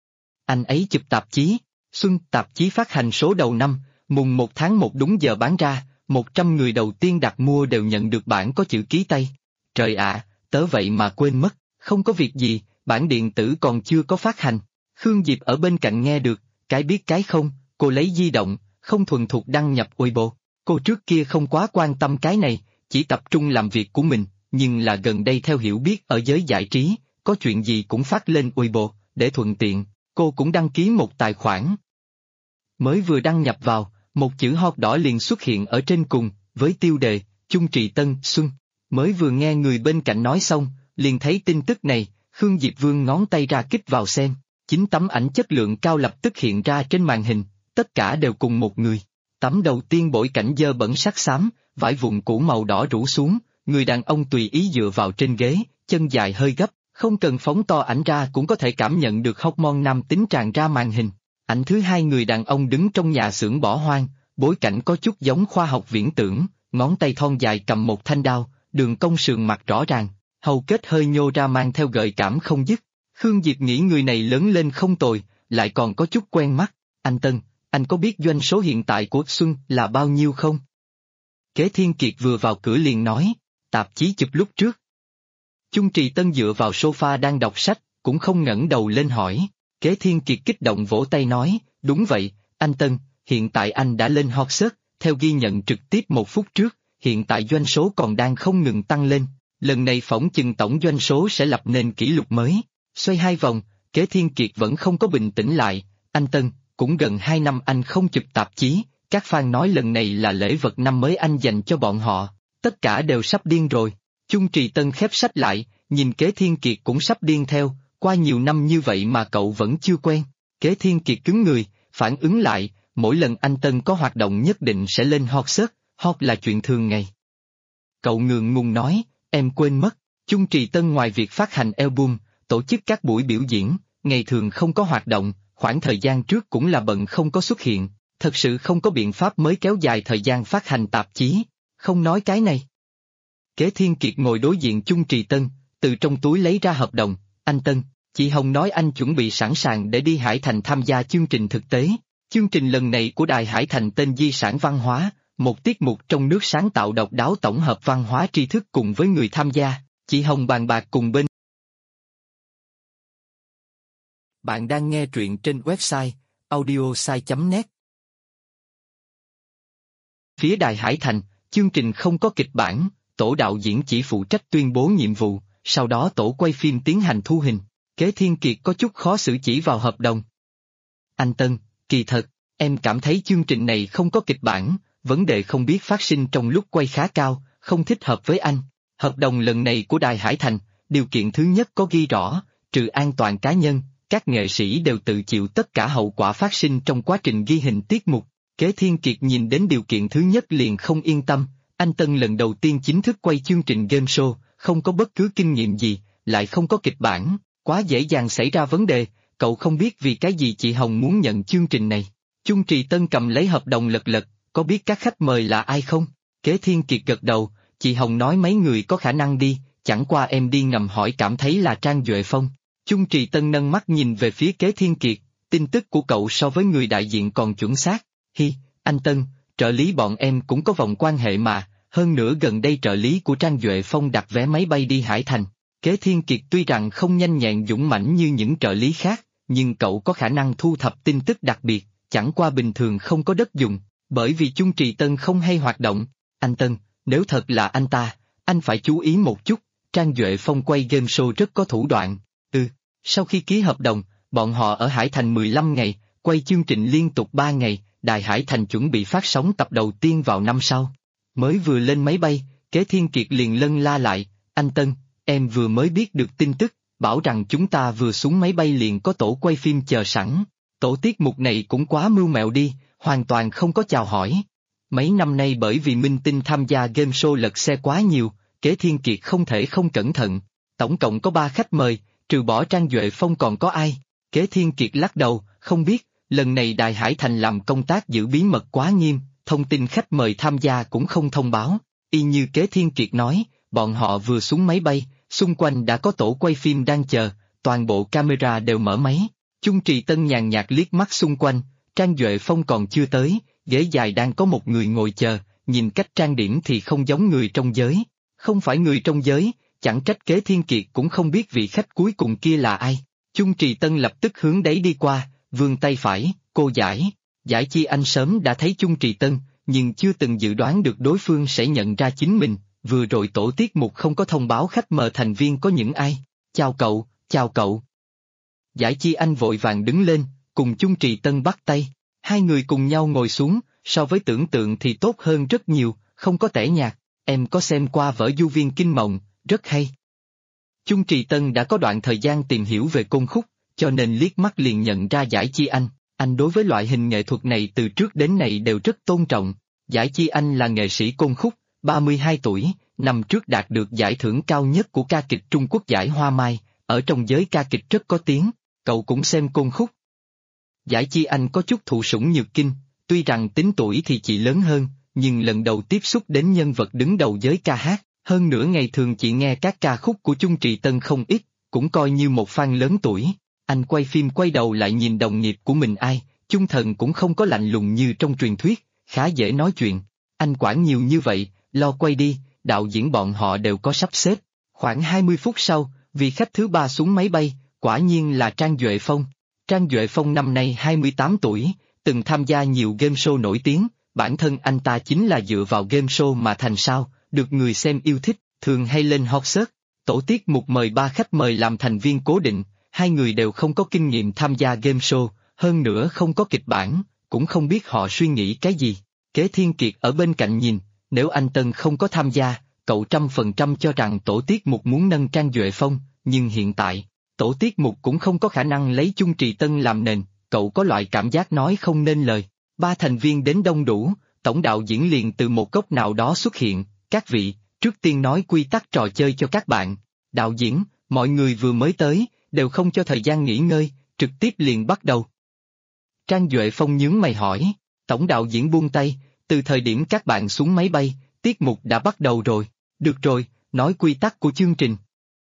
Anh ấy chụp tạp chí, Xuân tạp chí phát hành số đầu năm, mùng 1 tháng 1 đúng giờ bán ra, 100 người đầu tiên đặt mua đều nhận được bản có chữ ký tay. Trời ạ, tớ vậy mà quên mất, không có việc gì, bản điện tử còn chưa có phát hành. Khương Diệp ở bên cạnh nghe được, cái biết cái không, cô lấy di động, không thuần thục đăng nhập Weibo. Cô trước kia không quá quan tâm cái này, chỉ tập trung làm việc của mình, nhưng là gần đây theo hiểu biết ở giới giải trí, có chuyện gì cũng phát lên Weibo, để thuận tiện, cô cũng đăng ký một tài khoản. Mới vừa đăng nhập vào, một chữ hot đỏ liền xuất hiện ở trên cùng, với tiêu đề, Chung Trì Tân, Xuân. Mới vừa nghe người bên cạnh nói xong, liền thấy tin tức này, Khương Diệp vươn ngón tay ra kích vào xem, 9 tấm ảnh chất lượng cao lập tức hiện ra trên màn hình, tất cả đều cùng một người. Tấm đầu tiên bối cảnh dơ bẩn sắc xám, vải vụn cũ màu đỏ rủ xuống, người đàn ông tùy ý dựa vào trên ghế, chân dài hơi gấp, không cần phóng to ảnh ra cũng có thể cảm nhận được hormone nam tính tràn ra màn hình. Ảnh thứ hai người đàn ông đứng trong nhà xưởng bỏ hoang, bối cảnh có chút giống khoa học viễn tưởng, ngón tay thon dài cầm một thanh đao, đường cong sườn mặt rõ ràng, hầu kết hơi nhô ra mang theo gợi cảm không dứt. Khương Diệp nghĩ người này lớn lên không tồi, lại còn có chút quen mắt. Anh Tân, anh có biết doanh số hiện tại của Xuân là bao nhiêu không? Kế Thiên Kiệt vừa vào cửa liền nói, tạp chí chụp lúc trước. Chung Trì Tân dựa vào sofa đang đọc sách, cũng không ngẩng đầu lên hỏi. Kế Thiên Kiệt kích động vỗ tay nói, đúng vậy, anh Tân, hiện tại anh đã lên hot search, theo ghi nhận trực tiếp 1 phút trước, hiện tại doanh số còn đang không ngừng tăng lên, lần này phỏng chừng tổng doanh số sẽ lập nên kỷ lục mới. Xoay 2 vòng, Kế Thiên Kiệt vẫn không có bình tĩnh lại, anh Tân, cũng gần 2 năm anh không chụp tạp chí, các fan nói lần này là lễ vật năm mới anh dành cho bọn họ, tất cả đều sắp điên rồi. Chung Trì Tân khép sách lại, nhìn Kế Thiên Kiệt cũng sắp điên theo, qua nhiều năm như vậy mà cậu vẫn chưa quen. Kế Thiên Kiệt cứng người, phản ứng lại, mỗi lần anh Tân có hoạt động nhất định sẽ lên hot search, hot là chuyện thường ngày. Cậu ngượng ngùng nói, em quên mất, Chung Trì Tân ngoài việc phát hành album, tổ chức các buổi biểu diễn, ngày thường không có hoạt động, khoảng thời gian trước cũng là bận không có xuất hiện, thật sự không có biện pháp mới kéo dài thời gian phát hành tạp chí, không nói cái này. Kế Thiên Kiệt ngồi đối diện Chung Trì Tân, từ trong túi lấy ra hợp đồng, anh Tân, chị Hồng nói anh chuẩn bị sẵn sàng để đi Hải Thành tham gia chương trình thực tế. Chương trình lần này của Đài Hải Thành tên Di sản văn hóa, một tiết mục trong nước sáng tạo độc đáo tổng hợp văn hóa tri thức cùng với người tham gia, chị Hồng bàn bạc cùng bên. Bạn đang nghe truyện trên website audiosai.net. Phía Đài Hải Thành, chương trình không có kịch bản, tổ đạo diễn chỉ phụ trách tuyên bố nhiệm vụ, sau đó tổ quay phim tiến hành thu hình. Kế Thiên Kiệt có chút khó xử chỉ vào hợp đồng. Anh Tân, kỳ thật, em cảm thấy chương trình này không có kịch bản, vấn đề không biết phát sinh trong lúc quay khá cao, không thích hợp với anh. Hợp đồng lần này của Đài Hải Thành, điều kiện thứ nhất có ghi rõ, trừ an toàn cá nhân, các nghệ sĩ đều tự chịu tất cả hậu quả phát sinh trong quá trình ghi hình tiết mục. Kế Thiên Kiệt nhìn đến điều kiện thứ nhất liền không yên tâm, anh Tân lần đầu tiên chính thức quay chương trình game show, không có bất cứ kinh nghiệm gì, lại không có kịch bản, quá dễ dàng xảy ra vấn đề, cậu không biết vì cái gì chị Hồng muốn nhận chương trình này. Chung Trì Tân cầm lấy hợp đồng lật lật, có biết các khách mời là ai không? Kế Thiên Kiệt gật đầu, chị Hồng nói mấy người có khả năng đi, chẳng qua em đi ngầm hỏi cảm thấy là Trang Duệ Phong. Chung Trì Tân nâng mắt nhìn về phía Kế Thiên Kiệt, tin tức của cậu so với người đại diện còn chuẩn xác. Hi, anh Tân, trợ lý bọn em cũng có vòng quan hệ mà, hơn nữa gần đây trợ lý của Trang Duệ Phong đặt vé máy bay đi Hải Thành. Kế Thiên Kiệt tuy rằng không nhanh nhẹn dũng mãnh như những trợ lý khác, nhưng cậu có khả năng thu thập tin tức đặc biệt, chẳng qua bình thường không có đất dùng, bởi vì Chung Trì Tân không hay hoạt động. Anh Tân, nếu thật là anh ta, anh phải chú ý một chút, Trang Duệ Phong quay game show rất có thủ đoạn. Sau khi ký hợp đồng, bọn họ ở Hải Thành 15 ngày, quay chương trình liên tục 3 ngày, Đài Hải Thành chuẩn bị phát sóng tập đầu tiên vào năm sau. Mới vừa lên máy bay, Kế Thiên Kiệt liền lân la lại, anh Tân, em vừa mới biết được tin tức, bảo rằng chúng ta vừa xuống máy bay liền có tổ quay phim chờ sẵn. Tổ tiết mục này cũng quá mưu mẹo đi, hoàn toàn không có chào hỏi. Mấy năm nay bởi vì minh tinh tham gia game show lật xe quá nhiều, Kế Thiên Kiệt không thể không cẩn thận. Tổng cộng có 3 khách mời, trừ bỏ Trang Duệ Phong còn có ai? Kế Thiên Kiệt lắc đầu, không biết, lần này Đài Hải Thành làm công tác giữ bí mật quá nghiêm, thông tin khách mời tham gia cũng không thông báo. Y như Kế Thiên Kiệt nói, bọn họ vừa xuống máy bay, xung quanh đã có tổ quay phim đang chờ, toàn bộ camera đều mở máy. Chung Trì Tân nhàn nhạt liếc mắt xung quanh, Trang Duệ Phong còn chưa tới, ghế dài đang có một người ngồi chờ, nhìn cách trang điểm thì không giống người trong giới. Không phải người trong giới, chẳng trách Kế Thiên Kiệt cũng không biết vị khách cuối cùng kia là ai. Chung Trì Tân lập tức hướng đấy đi qua, vươn tay phải, cô Giải. Giải Chi Anh sớm đã thấy Chung Trì Tân, nhưng chưa từng dự đoán được đối phương sẽ nhận ra chính mình, vừa rồi tổ tiết mục không có thông báo khách mời thành viên có những ai. Chào cậu, chào cậu. Giải Chi Anh vội vàng đứng lên, cùng Chung Trì Tân bắt tay. Hai người cùng nhau ngồi xuống, so với tưởng tượng thì tốt hơn rất nhiều, không có tẻ nhạt. Em có xem qua vở Du Viên Kinh Mộng, rất hay. Chung Trì Tân đã có đoạn thời gian tìm hiểu về côn khúc, cho nên liếc mắt liền nhận ra Giải Chi Anh. Anh đối với loại hình nghệ thuật này từ trước đến nay đều rất tôn trọng. Giải Chi Anh là nghệ sĩ côn khúc, 32 tuổi, năm trước đạt được giải thưởng cao nhất của ca kịch Trung Quốc giải Hoa Mai, ở trong giới ca kịch rất có tiếng. Cậu cũng xem côn khúc. Giải Chi Anh có chút thụ sủng nhược kinh, tuy rằng tính tuổi thì chị lớn hơn, nhưng lần đầu tiếp xúc đến nhân vật đứng đầu giới ca hát, hơn nữa ngày thường chị nghe các ca khúc của Chung Trì Tân không ít, cũng coi như một fan lớn tuổi. Anh quay phim quay đầu lại nhìn đồng nghiệp của mình ai, Chung Thần cũng không có lạnh lùng như trong truyền thuyết, khá dễ nói chuyện. Anh quản nhiều như vậy, lo quay đi, đạo diễn bọn họ đều có sắp xếp. Khoảng 20 phút sau, vị khách thứ 3 xuống máy bay, quả nhiên là Trang Duệ Phong. Trang Duệ Phong năm nay 28 tuổi, từng tham gia nhiều game show nổi tiếng, bản thân anh ta chính là dựa vào game show mà thành sao, được người xem yêu thích, thường hay lên hot search. Tổ tiết mục mời 3 khách mời làm thành viên cố định, 2 người đều không có kinh nghiệm tham gia game show, hơn nữa không có kịch bản, cũng không biết họ suy nghĩ cái gì. Kế Thiên Kiệt ở bên cạnh nhìn, nếu anh Tân không có tham gia, cậu 100% cho rằng tổ tiết mục muốn nâng Trang Duệ Phong, nhưng hiện tại, tổ tiết mục cũng không có khả năng lấy Chung Trì Tân làm nền, cậu có loại cảm giác nói không nên lời. 3 thành viên đến đông đủ, tổng đạo diễn liền từ một góc nào đó xuất hiện, các vị, trước tiên nói quy tắc trò chơi cho các bạn. Đạo diễn, mọi người vừa mới tới, đều không cho thời gian nghỉ ngơi, trực tiếp liền bắt đầu. Trang Duệ Phong nhướng mày hỏi, tổng đạo diễn buông tay, từ thời điểm các bạn xuống máy bay, tiết mục đã bắt đầu rồi. Được rồi, nói quy tắc của chương trình.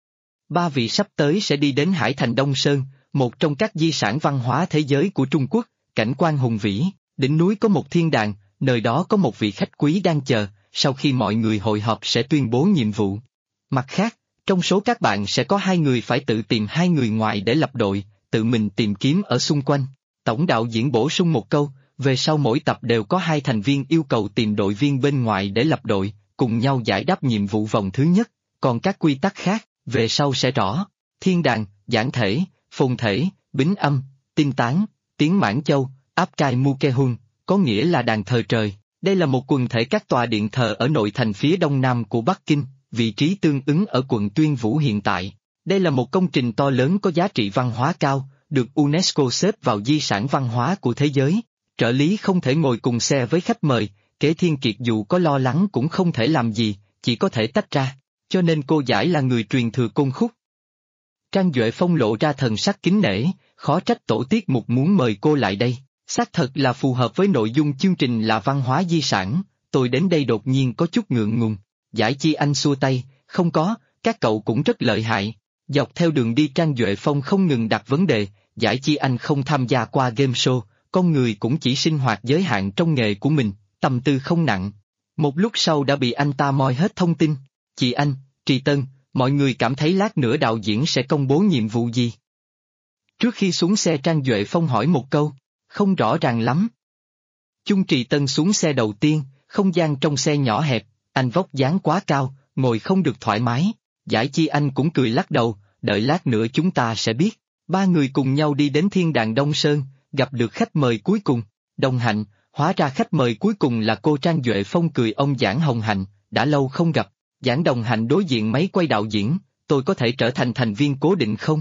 3 vị sắp tới sẽ đi đến Hải Thành Đông Sơn, một trong các di sản văn hóa thế giới của Trung Quốc, cảnh quan hùng vĩ, đỉnh núi có một thiên đàng, nơi đó có một vị khách quý đang chờ, sau khi mọi người hội họp sẽ tuyên bố nhiệm vụ. Mặt khác, trong số các bạn sẽ có 2 người phải tự tìm 2 người ngoài để lập đội, tự mình tìm kiếm ở xung quanh. Tổng đạo diễn bổ sung một câu, về sau mỗi tập đều có 2 thành viên yêu cầu tìm đội viên bên ngoài để lập đội, cùng nhau giải đáp nhiệm vụ vòng thứ nhất, còn các quy tắc khác, về sau sẽ rõ. Thiên đàng, giản thể, phồn thể, bính âm, tinh tán, tiếng Mãn Châu, áp cai Mukehun, có nghĩa là đàn thờ trời, Đây là một quần thể các tòa điện thờ ở nội thành phía đông nam của Bắc Kinh, vị trí tương ứng ở quận Tuyên Vũ hiện tại. Đây là một công trình to lớn có giá trị văn hóa cao, được UNESCO xếp vào di sản văn hóa của thế giới. Trợ lý không thể ngồi cùng xe với khách mời, Kế Thiên Kiệt dù có lo lắng cũng không thể làm gì, chỉ có thể tách ra, cho nên cô giải là người truyền thừa côn khúc. Trang Duệ Phong lộ ra thần sắc kính nể, khó trách tổ tiết mục muốn mời cô lại đây, xác thật là phù hợp với nội dung chương trình là văn hóa di sản, tôi đến đây đột nhiên có chút ngượng ngùng. Giải Chi Anh xua tay, không có, các cậu cũng rất lợi hại. Dọc theo đường đi Trang Duệ Phong không ngừng đặt vấn đề, Giải Chi Anh không tham gia qua game show, con người cũng chỉ sinh hoạt giới hạn trong nghề của mình, tâm tư không nặng. Một lúc sau đã bị anh ta moi hết thông tin. Chị Anh, Trì Tân, mọi người cảm thấy lát nữa đạo diễn sẽ công bố nhiệm vụ gì? Trước khi xuống xe Trang Duệ Phong hỏi một câu, không rõ ràng lắm. Chung Trì Tân xuống xe đầu tiên, không gian trong xe nhỏ hẹp, anh vóc dáng quá cao, ngồi không được thoải mái. Giải Chi Anh cũng cười lắc đầu, đợi lát nữa chúng ta sẽ biết. Ba người cùng nhau đi đến Thiên Đàng Đông Sơn, gặp được khách mời cuối cùng, Đồng Hạnh, hóa ra khách mời cuối cùng là cô. Trang Duệ Phong cười ông Giảng Hồng Hạnh, đã lâu không gặp. Giảng Đồng Hạnh đối diện máy quay đạo diễn, tôi có thể trở thành thành viên cố định không?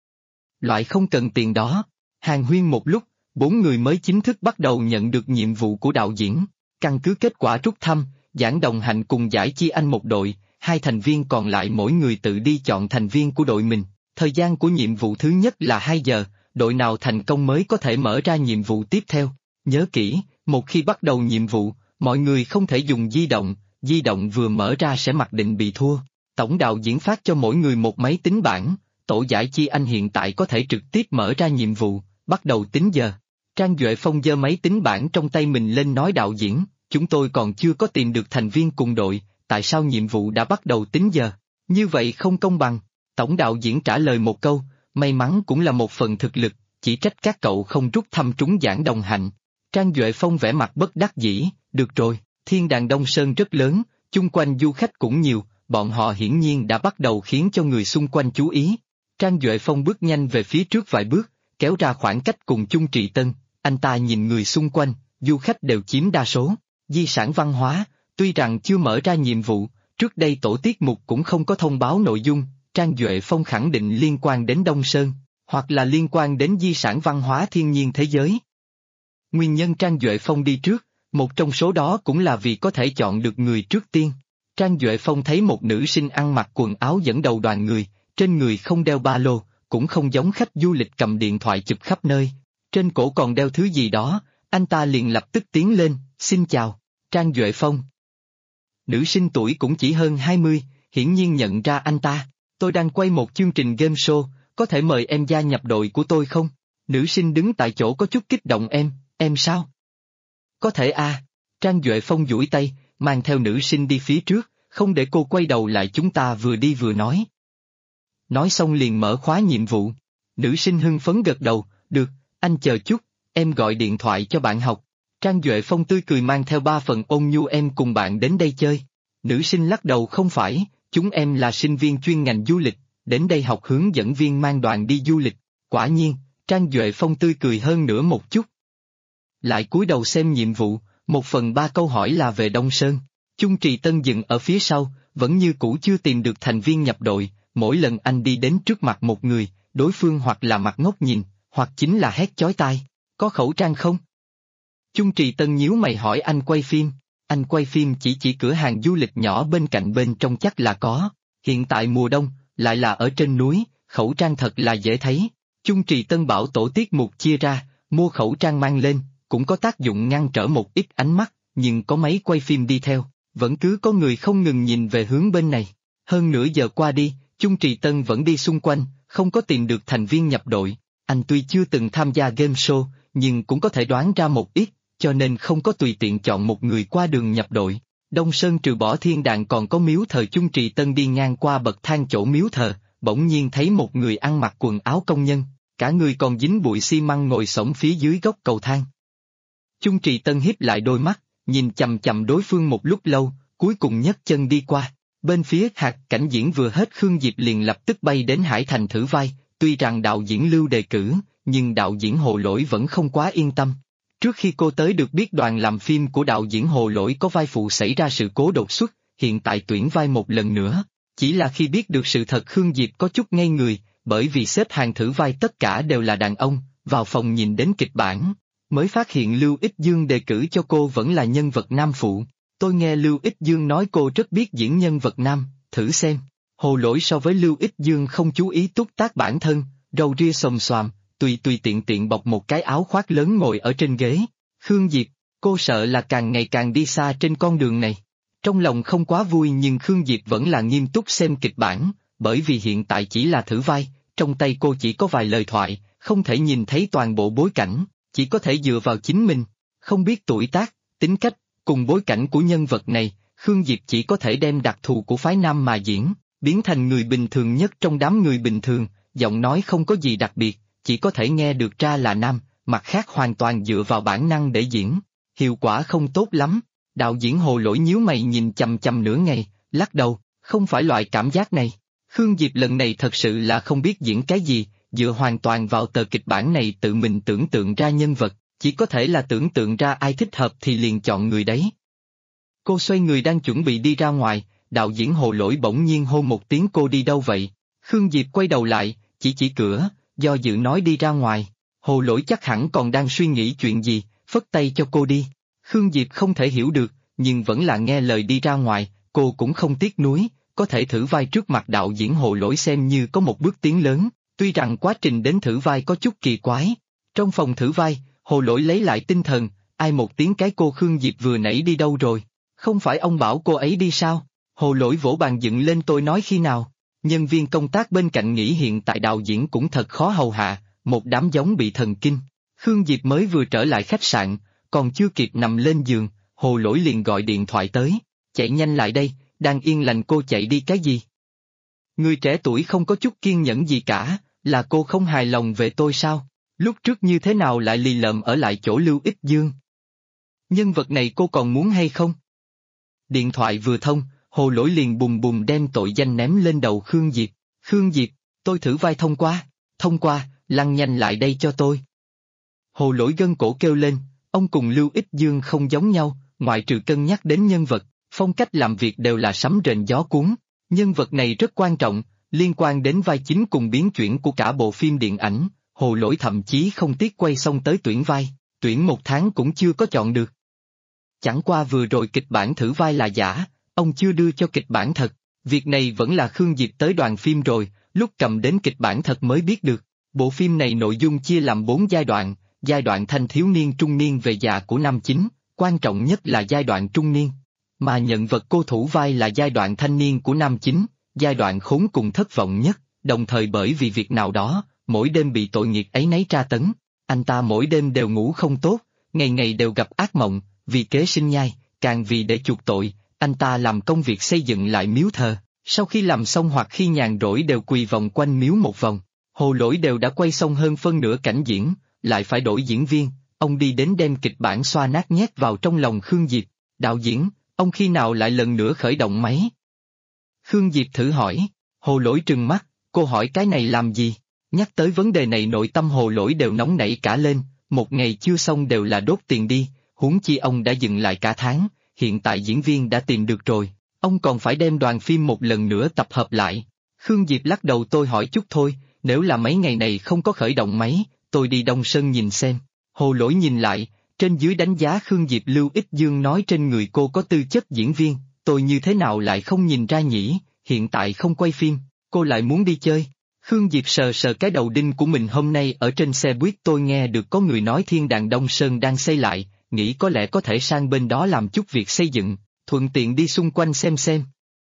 Loại không cần tiền đó. Hàn huyên một lúc, 4 người mới chính thức bắt đầu nhận được nhiệm vụ của đạo diễn. Căn cứ kết quả rút thăm, Giảng Đồng Hạnh cùng Giải Chi Anh một đội, 2 thành viên còn lại mỗi người tự đi chọn thành viên của đội mình. Thời gian của nhiệm vụ thứ nhất là 2 giờ, đội nào thành công mới có thể mở ra nhiệm vụ tiếp theo. Nhớ kỹ, một khi bắt đầu nhiệm vụ, mọi người không thể dùng di động vừa mở ra sẽ mặc định bị thua. Tổng đạo diễn phát cho mỗi người một máy tính bảng, tổ Giải Chi Anh hiện tại có thể trực tiếp mở ra nhiệm vụ, bắt đầu tính giờ. Trang Duệ Phong giơ máy tính bảng trong tay mình lên nói đạo diễn, chúng tôi còn chưa có tìm được thành viên cùng đội, tại sao nhiệm vụ đã bắt đầu tính giờ? Như vậy không công bằng. Tổng đạo diễn trả lời một câu, may mắn cũng là một phần thực lực, chỉ trách các cậu không rút thăm trúng Giảng Đồng Hạnh. Trang Duệ Phong vẻ mặt bất đắc dĩ, được rồi, Thiên Đàng Đông Sơn rất lớn, chung quanh du khách cũng nhiều, bọn họ hiển nhiên đã bắt đầu khiến cho người xung quanh chú ý. Trang Duệ Phong bước nhanh về phía trước vài bước, kéo ra khoảng cách cùng Chung Trì Tân, anh ta nhìn người xung quanh, du khách đều chiếm đa số. Di sản văn hóa, tuy rằng chưa mở ra nhiệm vụ, trước đây tổ tiết mục cũng không có thông báo nội dung, Trang Duệ Phong khẳng định liên quan đến Đông Sơn, hoặc là liên quan đến di sản văn hóa thiên nhiên thế giới. Nguyên nhân Trang Duệ Phong đi trước, một trong số đó cũng là vì có thể chọn được người trước tiên. Trang Duệ Phong thấy một nữ sinh ăn mặc quần áo dẫn đầu đoàn người, trên người không đeo ba lô, cũng không giống khách du lịch cầm điện thoại chụp khắp nơi, trên cổ còn đeo thứ gì đó, anh ta liền lập tức tiến lên, xin chào, Trang Duệ Phong. Nữ sinh tuổi cũng chỉ hơn 20, hiển nhiên nhận ra anh ta, tôi đang quay một chương trình game show, có thể mời em gia nhập đội của tôi không? Nữ sinh đứng tại chỗ có chút kích động em sao? Có thể à, Trang Duệ Phong duỗi tay, mang theo nữ sinh đi phía trước, không để cô quay đầu lại, chúng ta vừa đi vừa nói. Nói xong liền mở khóa nhiệm vụ, nữ sinh hưng phấn gật đầu, được, anh chờ chút, em gọi điện thoại cho bạn học. Trang Duệ Phong tươi cười mang theo 3 phần ôn nhu, em cùng bạn đến đây chơi. Nữ sinh lắc đầu, không phải, chúng em là sinh viên chuyên ngành du lịch, đến đây học hướng dẫn viên mang đoàn đi du lịch. Quả nhiên, Trang Duệ Phong tươi cười hơn nữa một chút. Lại cúi đầu xem nhiệm vụ, 1/3 câu hỏi là về Đông Sơn. Chung Trì Tân dừng ở phía sau, vẫn như cũ chưa tìm được thành viên nhập đội, mỗi lần anh đi đến trước mặt một người, đối phương hoặc là mặt ngốc nhìn, hoặc chính là hét chói tai, có khẩu trang không? Chung Trì Tân nhíu mày hỏi, anh quay phim chỉ cửa hàng du lịch nhỏ bên cạnh, bên trong chắc là có, hiện tại mùa đông, lại là ở trên núi, khẩu trang thật là dễ thấy. Chung Trì Tân bảo tổ tiết mục chia ra, mua khẩu trang mang lên, cũng có tác dụng ngăn trở một ít ánh mắt, nhưng có máy quay phim đi theo, vẫn cứ có người không ngừng nhìn về hướng bên này. Hơn nửa giờ qua đi, Chung Trì Tân vẫn đi xung quanh, không có tìm được thành viên nhập đội. Anh tuy chưa từng tham gia game show, nhưng cũng có thể đoán ra một ít, cho nên không có tùy tiện chọn một người qua đường nhập đội. Đông Sơn trừ bỏ Thiên Đàng còn có miếu thờ. Chung Trì Tân đi ngang qua bậc thang chỗ miếu thờ, bỗng nhiên thấy một người ăn mặc quần áo công nhân, cả người còn dính bụi xi măng ngồi xổm phía dưới gốc cầu thang. Chung Trì Tân híp lại đôi mắt, nhìn chằm chằm đối phương một lúc lâu, cuối cùng nhấc chân đi qua. Bên phía hạt cảnh diễn vừa hết, Khương Diệp liền lập tức bay đến Hải Thành thử vai, tuy rằng đạo diễn Lưu đề cử, nhưng đạo diễn Hồ Lỗi vẫn không quá yên tâm. Trước khi cô tới được biết đoàn làm phim của đạo diễn Hồ Lỗi có vai phụ xảy ra sự cố đột xuất, hiện tại tuyển vai một lần nữa. Chỉ là khi biết được sự thật Khương Diệp có chút ngây người, bởi vì xếp hàng thử vai tất cả đều là đàn ông, vào phòng nhìn đến kịch bản, mới phát hiện Lưu Ích Dương đề cử cho cô vẫn là nhân vật nam phụ. Tôi nghe Lưu Ích Dương nói cô rất biết diễn nhân vật nam, thử xem. Hồ Lỗi so với Lưu Ích Dương không chú ý túc tác bản thân, râu ria xồm xoàm, tùy tùy tiện tiện bọc một cái áo khoác lớn ngồi ở trên ghế. Khương Diệp, cô sợ là càng ngày càng đi xa trên con đường này. Trong lòng không quá vui nhưng Khương Diệp vẫn là nghiêm túc xem kịch bản, bởi vì hiện tại chỉ là thử vai, trong tay cô chỉ có vài lời thoại, không thể nhìn thấy toàn bộ bối cảnh, chỉ có thể dựa vào chính mình. Không biết tuổi tác, tính cách, cùng bối cảnh của nhân vật này, Khương Diệp chỉ có thể đem đặc thù của phái nam mà diễn, biến thành người bình thường nhất trong đám người bình thường, giọng nói không có gì đặc biệt, chỉ có thể nghe được ra là nam, mặt khác hoàn toàn dựa vào bản năng để diễn. Hiệu quả không tốt lắm. Đạo diễn Hồ Lỗi nhíu mày nhìn chằm chằm nửa ngày, lắc đầu, không phải loại cảm giác này. Khương Diệp lần này thật sự là không biết diễn cái gì, dựa hoàn toàn vào tờ kịch bản này tự mình tưởng tượng ra nhân vật, chỉ có thể là tưởng tượng ra ai thích hợp thì liền chọn người đấy. Cô xoay người đang chuẩn bị đi ra ngoài, đạo diễn Hồ Lỗi bỗng nhiên hô một tiếng cô đi đâu vậy? Khương Diệp quay đầu lại, chỉ cửa, do dự nói đi ra ngoài. Hồ Lỗi chắc hẳn còn đang suy nghĩ chuyện gì, phất tay cho cô đi. Khương Diệp không thể hiểu được, nhưng vẫn là nghe lời đi ra ngoài, cô cũng không tiếc nuối, có thể thử vai trước mặt đạo diễn Hồ Lỗi xem như có một bước tiến lớn, tuy rằng quá trình đến thử vai có chút kỳ quái. Trong phòng thử vai, Hồ Lỗi lấy lại tinh thần, ai một tiếng cái cô Khương Diệp vừa nãy đi đâu rồi? Không phải ông bảo cô ấy đi sao? Hồ Lỗi vỗ bàn dựng lên tôi nói khi nào? Nhân viên công tác bên cạnh nghĩ hiện tại đạo diễn cũng thật khó hầu hạ, một đám giống bị thần kinh. Khương Diệp mới vừa trở lại khách sạn, còn chưa kịp nằm lên giường, Hồ Lỗi liền gọi điện thoại tới, chạy nhanh lại đây, đang yên lành cô chạy đi cái gì? Người trẻ tuổi không có chút kiên nhẫn gì cả, là cô không hài lòng về tôi sao? Lúc trước như thế nào lại lì lợm ở lại chỗ Lưu Ích Dương? Nhân vật này cô còn muốn hay không? Điện thoại vừa thông, Hồ Lỗi liền bùm bùm đem tội danh ném lên đầu Khương Diệp. Khương Diệp, tôi thử vai thông qua, lăn nhanh lại đây cho tôi. Hồ Lỗi gân cổ kêu lên, ông cùng Lưu Ích Dương không giống nhau, ngoại trừ cân nhắc đến nhân vật, phong cách làm việc đều là sấm rền gió cuốn. Nhân vật này rất quan trọng, liên quan đến vai chính cùng biến chuyển của cả bộ phim điện ảnh, Hồ Lỗi thậm chí không tiếc quay xong tới tuyển vai, tuyển 1 tháng cũng chưa có chọn được. Chẳng qua vừa rồi kịch bản thử vai là giả, ông chưa đưa cho kịch bản thật, việc này vẫn là Khương Diệp tới đoàn phim rồi, lúc cầm đến kịch bản thật mới biết được. Bộ phim này nội dung chia làm 4 giai đoạn thanh thiếu niên trung niên về già của nam chính, quan trọng nhất là giai đoạn trung niên. Mà nhận vật cô thủ vai là giai đoạn thanh niên của nam chính, giai đoạn khốn cùng thất vọng nhất, đồng thời bởi vì việc nào đó, mỗi đêm bị tội nghiệp ấy nấy tra tấn. Anh ta mỗi đêm đều ngủ không tốt, ngày ngày đều gặp ác mộng, vì kế sinh nhai, càng vì để chuộc tội, anh ta làm công việc xây dựng lại miếu thờ, sau khi làm xong hoặc khi nhàn rỗi đều quỳ vòng quanh miếu một vòng. Hồ Lỗi đều đã quay xong hơn phân nửa cảnh diễn, lại phải đổi diễn viên, ông đi đến đem kịch bản xoa nát nhét vào trong lòng Khương Diệp. Đạo diễn, ông khi nào lại lần nữa khởi động máy? Khương Diệp thử hỏi. Hồ Lỗi trừng mắt, cô hỏi cái này làm gì? Nhắc tới vấn đề này nội tâm Hồ Lỗi đều nóng nảy cả lên, một ngày chưa xong đều là đốt tiền đi, huống chi ông đã dừng lại cả tháng, hiện tại diễn viên đã tìm được rồi, ông còn phải đem đoàn phim một lần nữa tập hợp lại. Khương Diệp lắc đầu tôi hỏi chút thôi, nếu là mấy ngày này không có khởi động máy, tôi đi Đông Sơn nhìn xem. Hồ Lỗi nhìn lại, trên dưới đánh giá Khương Diệp. Lưu Ích Dương nói trên người cô có tư chất diễn viên, tôi như thế nào lại không nhìn ra nhỉ, hiện tại không quay phim, cô lại muốn đi chơi. Khương Diệp sờ sờ cái đầu đinh của mình hôm nay ở trên xe buýt tôi nghe được có người nói Thiên Đàng Đông Sơn đang xây lại, nghĩ có lẽ có thể sang bên đó làm chút việc xây dựng, thuận tiện đi xung quanh xem.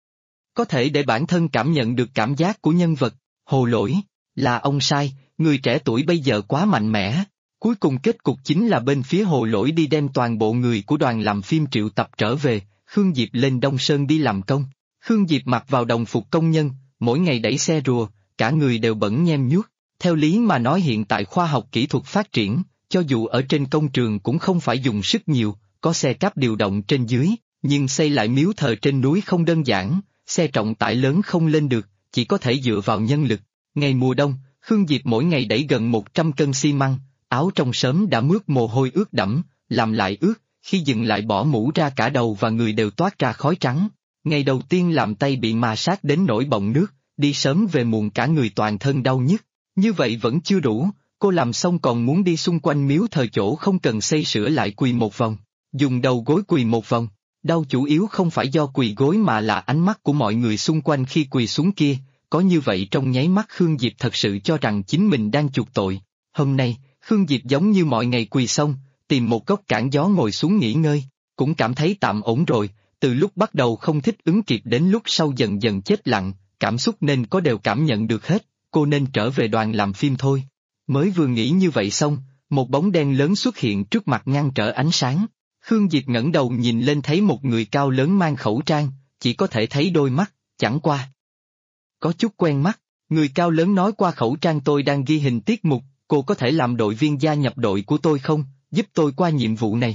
Có thể để bản thân cảm nhận được cảm giác của nhân vật. Hồ Lỗi, là ông sai, người trẻ tuổi bây giờ quá mạnh mẽ. Cuối cùng kết cục chính là bên phía Hồ Lỗi đi đem toàn bộ người của đoàn làm phim triệu tập trở về, Khương Diệp lên Đông Sơn đi làm công. Khương Diệp mặc vào đồng phục công nhân, mỗi ngày đẩy xe rùa, cả người đều bẩn nhem nhuốc. Theo lý mà nói hiện tại khoa học kỹ thuật phát triển, cho dù ở trên công trường cũng không phải dùng sức nhiều, có xe cáp điều động trên dưới, nhưng xây lại miếu thờ trên núi không đơn giản, xe trọng tải lớn không lên được, chỉ có thể dựa vào nhân lực. Ngày mùa đông, Khương Diệp mỗi ngày đẩy gần 100 cân xi măng, áo trong sớm đã mướt mồ hôi ướt đẫm, làm lại ướt, khi dừng lại bỏ mũ ra cả đầu và người đều toát ra khói trắng. Ngày đầu tiên làm tay bị ma sát đến nỗi bọng nước, đi sớm về muộn cả người toàn thân đau nhức. Như vậy vẫn chưa đủ, cô làm xong còn muốn đi xung quanh miếu thờ chỗ không cần xây sửa lại quỳ một vòng, dùng đầu gối quỳ một vòng. Đau chủ yếu không phải do quỳ gối mà là ánh mắt của mọi người xung quanh khi quỳ xuống kia, có như vậy trong nháy mắt Khương Diệp thật sự cho rằng chính mình đang chuộc tội. Hôm nay, Khương Diệp giống như mọi ngày quỳ xong, tìm một góc cản gió ngồi xuống nghỉ ngơi, cũng cảm thấy tạm ổn rồi, từ lúc bắt đầu không thích ứng kịp đến lúc sau dần dần chết lặng, cảm xúc nên có đều cảm nhận được hết, cô nên trở về đoàn làm phim thôi. Mới vừa nghĩ như vậy xong, một bóng đen lớn xuất hiện trước mặt ngăn trở ánh sáng. Khương Diệp ngẩng đầu nhìn lên thấy một người cao lớn mang khẩu trang, chỉ có thể thấy đôi mắt, chẳng qua. Có chút quen mắt, người cao lớn nói qua khẩu trang tôi đang ghi hình tiết mục, cô có thể làm đội viên gia nhập đội của tôi không, giúp tôi qua nhiệm vụ này.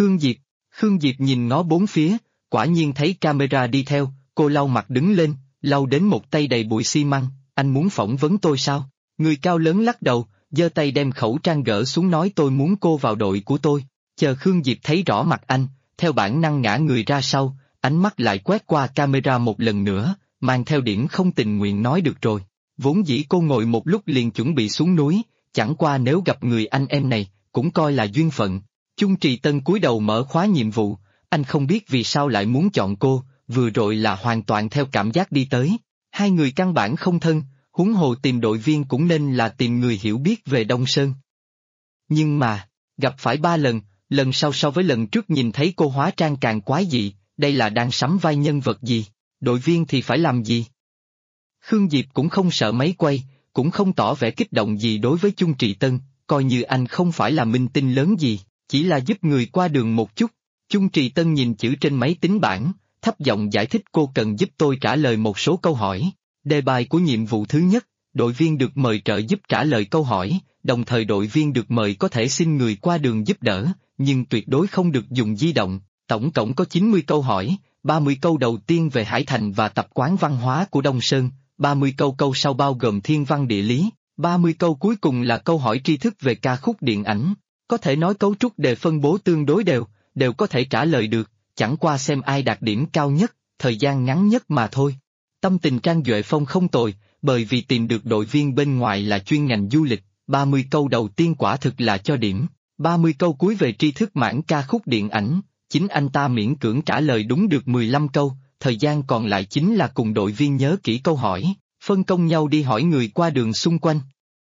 Khương Diệp nhìn ngó bốn phía, quả nhiên thấy camera đi theo, cô lau mặt đứng lên, lau đến một tay đầy bụi xi măng, anh muốn phỏng vấn tôi sao? Người cao lớn lắc đầu, giơ tay đem khẩu trang gỡ xuống nói tôi muốn cô vào đội của tôi. Chờ Khương Diệp thấy rõ mặt anh, theo bản năng ngã người ra sau, ánh mắt lại quét qua camera một lần nữa, mang theo điểm không tình nguyện nói được rồi. Vốn dĩ cô ngồi một lúc liền chuẩn bị xuống núi, chẳng qua nếu gặp người anh em này, cũng coi là duyên phận. Chung Trì Tân cúi đầu mở khóa nhiệm vụ, anh không biết vì sao lại muốn chọn cô, vừa rồi là hoàn toàn theo cảm giác đi tới. Hai người căn bản không thân, huống hồ tìm đội viên cũng nên là tìm người hiểu biết về Đông Sơn. Nhưng mà, gặp phải 3 lần, lần sau so với lần trước nhìn thấy cô hóa trang càng quái dị, đây là đang sắm vai nhân vật gì, đội viên thì phải làm gì? Khương Diệp cũng không sợ máy quay, cũng không tỏ vẻ kích động gì đối với Chung Trì Tân, coi như anh không phải là minh tinh lớn gì, chỉ là giúp người qua đường một chút. Chung Trì Tân nhìn chữ trên máy tính bảng, thấp giọng giải thích cô cần giúp tôi trả lời một số câu hỏi. Đề bài của nhiệm vụ thứ nhất, đội viên được mời trợ giúp trả lời câu hỏi, đồng thời đội viên được mời có thể xin người qua đường giúp đỡ, nhưng tuyệt đối không được dùng di động. Tổng cộng có 90 câu hỏi, 30 câu đầu tiên về Hải Thành và tập quán văn hóa của Đông Sơn, 30 câu sau bao gồm thiên văn địa lý, 30 câu cuối cùng là câu hỏi tri thức về ca khúc điện ảnh. Có thể nói cấu trúc đề phân bố tương đối đều có thể trả lời được, chẳng qua xem ai đạt điểm cao nhất, thời gian ngắn nhất mà thôi. Tâm tình Trang Duệ Phong không tồi, bởi vì tìm được đội viên bên ngoài là chuyên ngành du lịch, 30 câu đầu tiên quả thực là cho điểm, 30 câu cuối về tri thức mảng ca khúc điện ảnh, chính anh ta miễn cưỡng trả lời đúng được 15 câu, thời gian còn lại chính là cùng đội viên nhớ kỹ câu hỏi, phân công nhau đi hỏi người qua đường xung quanh.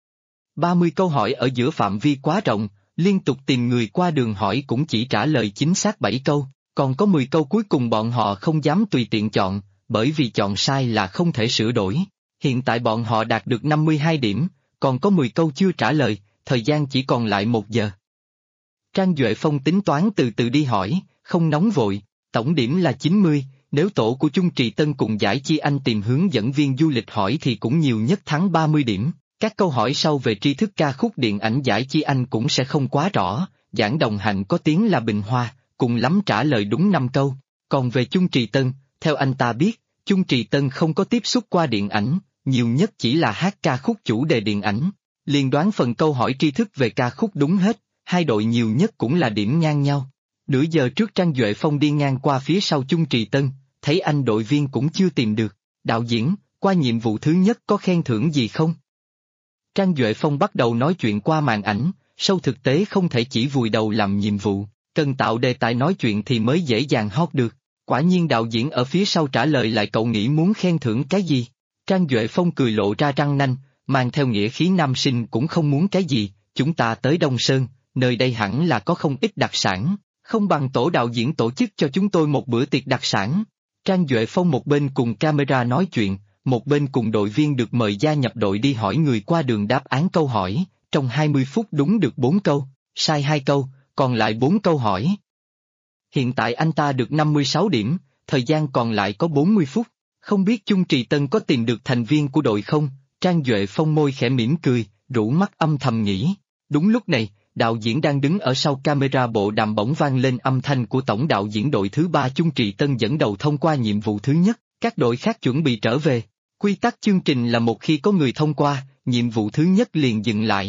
30 câu hỏi ở giữa phạm vi quá rộng, liên tục tìm người qua đường hỏi cũng chỉ trả lời chính xác 7 câu, còn có 10 câu cuối cùng bọn họ không dám tùy tiện chọn, bởi vì chọn sai là không thể sửa đổi. Hiện tại bọn họ đạt được 52 điểm, còn có 10 câu chưa trả lời, thời gian chỉ còn lại 1 giờ. Trang Duệ Phong tính toán từ từ đi hỏi, không nóng vội, tổng điểm là 90, nếu tổ của Chung Trì Tân cùng Giải Chi Anh tìm hướng dẫn viên du lịch hỏi thì cũng nhiều nhất thắng 30 điểm. Các câu hỏi sau về tri thức ca khúc điện ảnh Giải Chi Anh cũng sẽ không quá rõ, Giảng Đồng Hạnh có tiếng là Bình Hoa, cùng lắm trả lời đúng 5 câu. Còn về Chung Trì Tân, theo anh ta biết, Chung Trì Tân không có tiếp xúc qua điện ảnh, nhiều nhất chỉ là hát ca khúc chủ đề điện ảnh. Liền đoán phần câu hỏi tri thức về ca khúc đúng hết, hai đội nhiều nhất cũng là điểm ngang nhau. Nửa giờ trước Trang Duệ Phong đi ngang qua phía sau Chung Trì Tân, thấy anh đội viên cũng chưa tìm được. Đạo diễn, qua nhiệm vụ thứ nhất có khen thưởng gì không? Trang Duệ Phong bắt đầu nói chuyện qua màn ảnh, sâu thực tế không thể chỉ vùi đầu làm nhiệm vụ, cần tạo đề tài nói chuyện thì mới dễ dàng hót được. Quả nhiên đạo diễn ở phía sau trả lời lại cậu nghĩ muốn khen thưởng cái gì? Trang Duệ Phong cười lộ ra răng nanh, mang theo nghĩa khí nam sinh cũng không muốn cái gì, chúng ta tới Đông Sơn, nơi đây hẳn là có không ít đặc sản, không bằng tổ đạo diễn tổ chức cho chúng tôi một bữa tiệc đặc sản. Trang Duệ Phong một bên cùng camera nói chuyện, một bên cùng đội viên được mời gia nhập đội đi hỏi người qua đường đáp án câu hỏi, trong 20 phút đúng được 4 câu, sai 2 câu, còn lại 4 câu hỏi. Hiện tại anh ta được 56 điểm, thời gian còn lại có 40 phút, không biết Chung Trì Tân có tìm được thành viên của đội không? Trang Duệ Phong môi khẽ mỉm cười, rũ mắt âm thầm nghĩ. Đúng lúc này, đạo diễn đang đứng ở sau camera bộ đàm bỗng vang lên âm thanh của tổng đạo diễn đội thứ 3 Chung Trì Tân dẫn đầu thông qua nhiệm vụ thứ nhất, các đội khác chuẩn bị trở về. Quy tắc chương trình là một khi có người thông qua, nhiệm vụ thứ nhất liền dừng lại.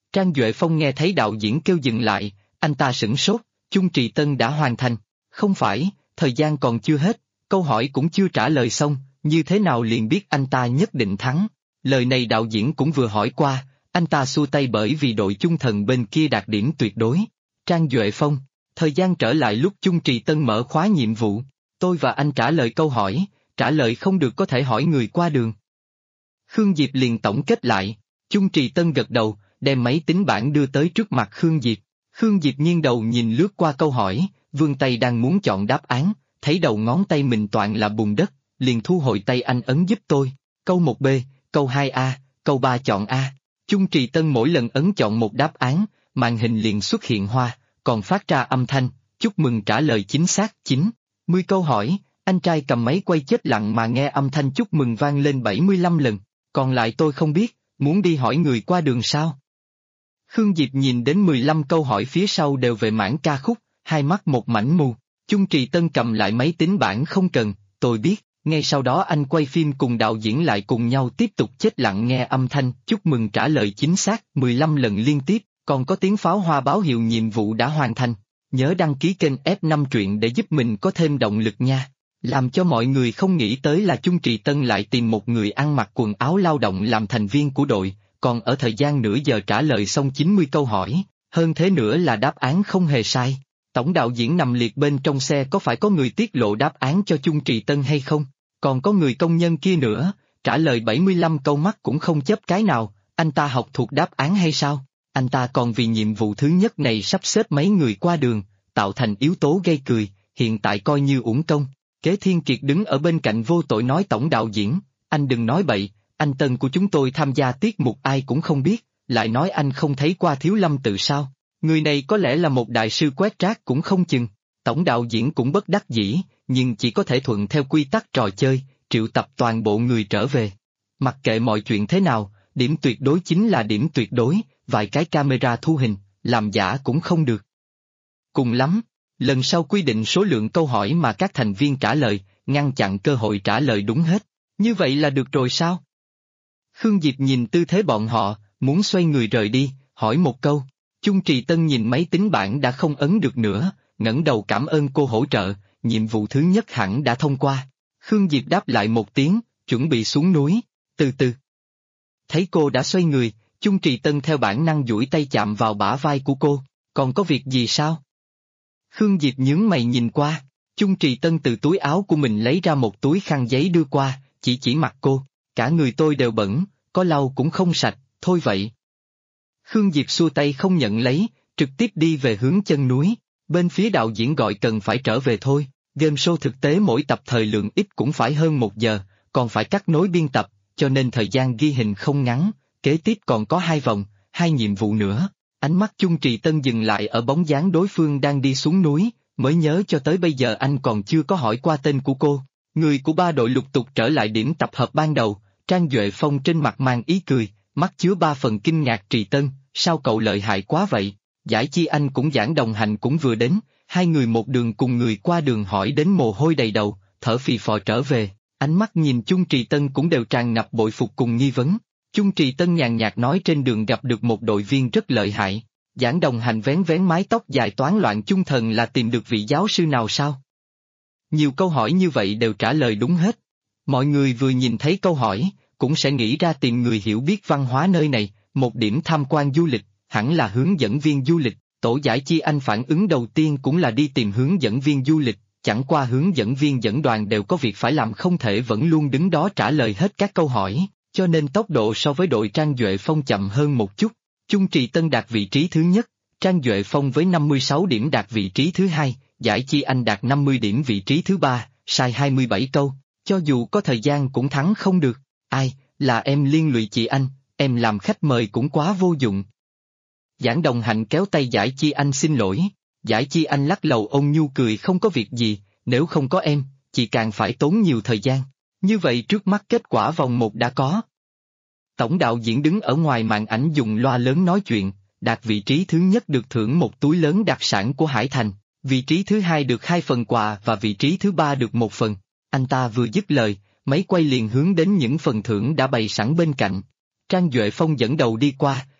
Trang Duệ Phong nghe thấy đạo diễn kêu dừng lại, anh ta sửng sốt, Chung Trì Tân đã hoàn thành. Không phải, thời gian còn chưa hết, câu hỏi cũng chưa trả lời xong, như thế nào liền biết anh ta nhất định thắng. Lời này đạo diễn cũng vừa hỏi qua, anh ta xua tay bởi vì đội chung thần bên kia đạt điểm tuyệt đối. Trang Duệ Phong, thời gian trở lại lúc Chung Trì Tân mở khóa nhiệm vụ, tôi và anh trả lời câu hỏi, trả lời không được có thể hỏi người qua đường. Khương Diệp liền tổng kết lại, Chung Trì Tân gật đầu, đem máy tính bảng đưa tới trước mặt Khương Diệp. Khương Diệp nghiêng đầu nhìn lướt qua câu hỏi, vươn tay đang muốn chọn đáp án, thấy đầu ngón tay mình toàn là bùn đất, liền thu hồi tay anh ấn giúp tôi. Câu 1B, câu 2A, câu 3 chọn A. Chung Trì Tân mỗi lần ấn chọn một đáp án, màn hình liền xuất hiện hoa, còn phát ra âm thanh, chúc mừng trả lời chính xác 90 câu hỏi, anh trai cầm máy quay chết lặng mà nghe âm thanh chúc mừng vang lên 75 lần, còn lại tôi không biết, muốn đi hỏi người qua đường sao? Khương Diệp nhìn đến 15 câu hỏi phía sau đều về mảng ca khúc, hai mắt một mảnh mù. Chung Trì Tân cầm lại máy tính bảng không cần, tôi biết, ngay sau đó anh quay phim cùng đạo diễn lại cùng nhau tiếp tục chết lặng nghe âm thanh chúc mừng trả lời chính xác 15 lần liên tiếp, còn có tiếng pháo hoa báo hiệu nhiệm vụ đã hoàn thành. Nhớ đăng ký kênh F5 truyện để giúp mình có thêm động lực nha. Làm cho mọi người không nghĩ tới là Chung Trì Tân lại tìm một người ăn mặc quần áo lao động làm thành viên của đội, còn ở thời gian nửa giờ trả lời xong 90 câu hỏi, hơn thế nữa là đáp án không hề sai. Tổng đạo diễn nằm liệt bên trong xe có phải có người tiết lộ đáp án cho Chung Trì Tân hay không? Còn có người công nhân kia nữa, trả lời 75 câu mắt cũng không chớp cái nào, anh ta học thuộc đáp án hay sao? Anh ta còn vì nhiệm vụ thứ nhất này sắp xếp mấy người qua đường, tạo thành yếu tố gây cười, hiện tại coi như uổng công. Kế Thiên Kiệt đứng ở bên cạnh vô tội nói tổng đạo diễn, anh đừng nói bậy, anh Tân của chúng tôi tham gia tiết mục ai cũng không biết, lại nói anh không thấy qua Thiếu Lâm Tự sao? Người này có lẽ là một đại sư quét rác cũng không chừng. Tổng đạo diễn cũng bất đắc dĩ, nhưng chỉ có thể thuận theo quy tắc trò chơi, triệu tập toàn bộ người trở về. Mặc kệ mọi chuyện thế nào, điểm tuyệt đối chính là điểm tuyệt đối, vài cái camera thu hình, làm giả cũng không được. Cùng lắm, lần sau quy định số lượng câu hỏi mà các thành viên trả lời, ngăn chặn cơ hội trả lời đúng hết. Như vậy là được rồi sao? Khương Diệp nhìn tư thế bọn họ, muốn xoay người rời đi, hỏi một câu. Chung Trì Tân nhìn máy tính bảng đã không ấn được nữa, ngẩng đầu cảm ơn cô hỗ trợ, nhiệm vụ thứ nhất hẳn đã thông qua. Khương Diệp đáp lại một tiếng, chuẩn bị xuống núi, từ từ. Thấy cô đã xoay người, Chung Trì Tân theo bản năng duỗi tay chạm vào bả vai của cô, còn có việc gì sao? Khương Diệp nhướng mày nhìn qua, Chung Trì Tân từ túi áo của mình lấy ra một túi khăn giấy đưa qua, chỉ mặt cô, cả người tôi đều bẩn, có lau cũng không sạch, thôi vậy. Khương Diệp xua tay không nhận lấy, trực tiếp đi về hướng chân núi, bên phía đạo diễn gọi cần phải trở về thôi, game show thực tế mỗi tập thời lượng ít cũng phải hơn 1 giờ, còn phải cắt nối biên tập, cho nên thời gian ghi hình không ngắn, kế tiếp còn có 2 vòng, 2 nhiệm vụ nữa. Ánh mắt Chung Trì Tân dừng lại ở bóng dáng đối phương đang đi xuống núi, mới nhớ cho tới bây giờ anh còn chưa có hỏi qua tên của cô. Người của 3 đội lục tục trở lại điểm tập hợp ban đầu, Trang Duệ Phong trên mặt mang ý cười, mắt chứa 3 phần kinh ngạc. Trì Tân, sao cậu lợi hại quá vậy? Giải Chi Anh cũng Giảng Đồng Hành cũng vừa đến, hai người một đường cùng người qua đường hỏi đến mồ hôi đầy đầu, thở phì phò trở về, ánh mắt nhìn Chung Trì Tân cũng đều tràn ngập bội phục cùng nghi vấn. Chung Trì Tân nhàn nhạt nói trên đường gặp được một đội viên rất lợi hại, Giảng Đồng Hành vén vén mái tóc dài toán loạn Chung Thần là tìm được vị giáo sư nào sao? Nhiều câu hỏi như vậy đều trả lời đúng hết. Mọi người vừa nhìn thấy câu hỏi, cũng sẽ nghĩ ra tìm người hiểu biết văn hóa nơi này, một điểm tham quan du lịch, hẳn là hướng dẫn viên du lịch. Tổ Giải Chi Anh phản ứng đầu tiên cũng là đi tìm hướng dẫn viên du lịch, chẳng qua hướng dẫn viên dẫn đoàn đều có việc phải làm không thể vẫn luôn đứng đó trả lời hết các câu hỏi, cho nên tốc độ so với đội Trang Duệ Phong chậm hơn một chút. Chung Trì Tân đạt vị trí thứ nhất, Trang Duệ Phong với 56 điểm đạt vị trí thứ hai, Giải Chi Anh đạt 50 điểm vị trí thứ ba, sai 27 câu, cho dù có thời gian cũng thắng không được. Ai, là em liên lụy chị anh, em làm khách mời cũng quá vô dụng. Giảng Đồng Hạnh kéo tay Giải Chi Anh xin lỗi, Giải Chi Anh lắc đầu ôn nhu cười không có việc gì, nếu không có em, chị càng phải tốn nhiều thời gian, như vậy trước mắt kết quả vòng 1 đã có. Tổng đạo diễn đứng ở ngoài màn ảnh dùng loa lớn nói chuyện, đạt vị trí thứ nhất được thưởng một túi lớn đặc sản của Hải Thành, vị trí thứ hai được 2 phần quà và vị trí thứ ba được 1 phần. Anh ta vừa dứt lời, máy quay liền hướng đến những phần thưởng đã bày sẵn bên cạnh. Trang Duệ Phong dẫn đầu đi qua,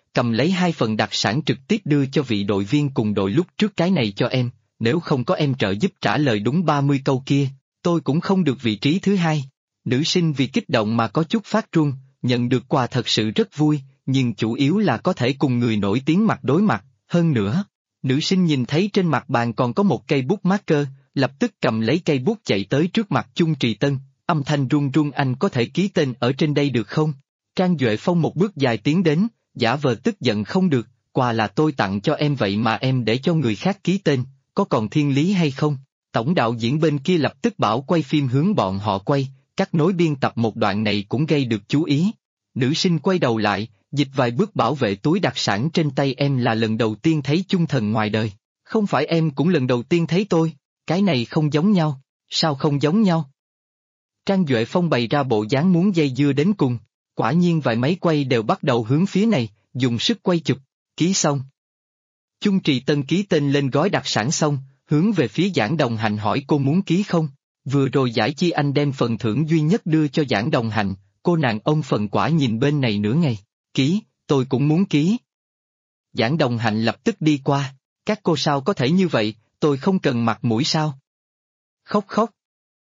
cầm lấy 2 phần đặc sản trực tiếp đưa cho vị đội viên cùng đội lúc trước, cái này cho em, nếu không có em trợ giúp trả lời đúng 30 câu kia, tôi cũng không được vị trí thứ 2. Nữ sinh vì kích động mà có chút phát run, nhận được quà thật sự rất vui, nhưng chủ yếu là có thể cùng người nổi tiếng mặt đối mặt, hơn nữa. Nữ sinh nhìn thấy trên mặt bàn còn có một cây bút marker, lập tức cầm lấy cây bút chạy tới trước mặt Chung Trì Tân, âm thanh run run: anh có thể ký tên ở trên đây được không? Trang Duệ Phong một bước dài tiến đến, giả vờ tức giận: không được, quà là tôi tặng cho em vậy mà em để cho người khác ký tên, có còn thiên lý hay không? Tổng đạo diễn bên kia lập tức bảo quay phim hướng bọn họ quay, cắt nối biên tập một đoạn này cũng gây được chú ý. Nữ sinh quay đầu lại, dịch vài bước bảo vệ túi đặc sản trên tay: em là lần đầu tiên thấy Chung Thần ngoài đời. Không phải em cũng lần đầu tiên thấy tôi, cái này không giống nhau. Sao không giống nhau? Trang Duệ Phong bày ra bộ dáng muốn dây dưa đến cùng, quả nhiên vài máy quay đều bắt đầu hướng phía này, dùng sức quay chụp, ký xong. Chung Trì Tân ký tên lên gói đặc sản xong, hướng về phía Giảng Đồng Hạnh hỏi: cô muốn ký không? Vừa rồi Giải Chi Anh đem phần thưởng duy nhất đưa cho Giảng Đồng Hạnh, cô nàng ôm phần quả nhìn bên này nửa ngày. Ký, tôi cũng muốn ký. Giảng Đồng Hạnh lập tức đi qua: các cô sao có thể như vậy, tôi không cần mặt mũi sao? Khóc khóc.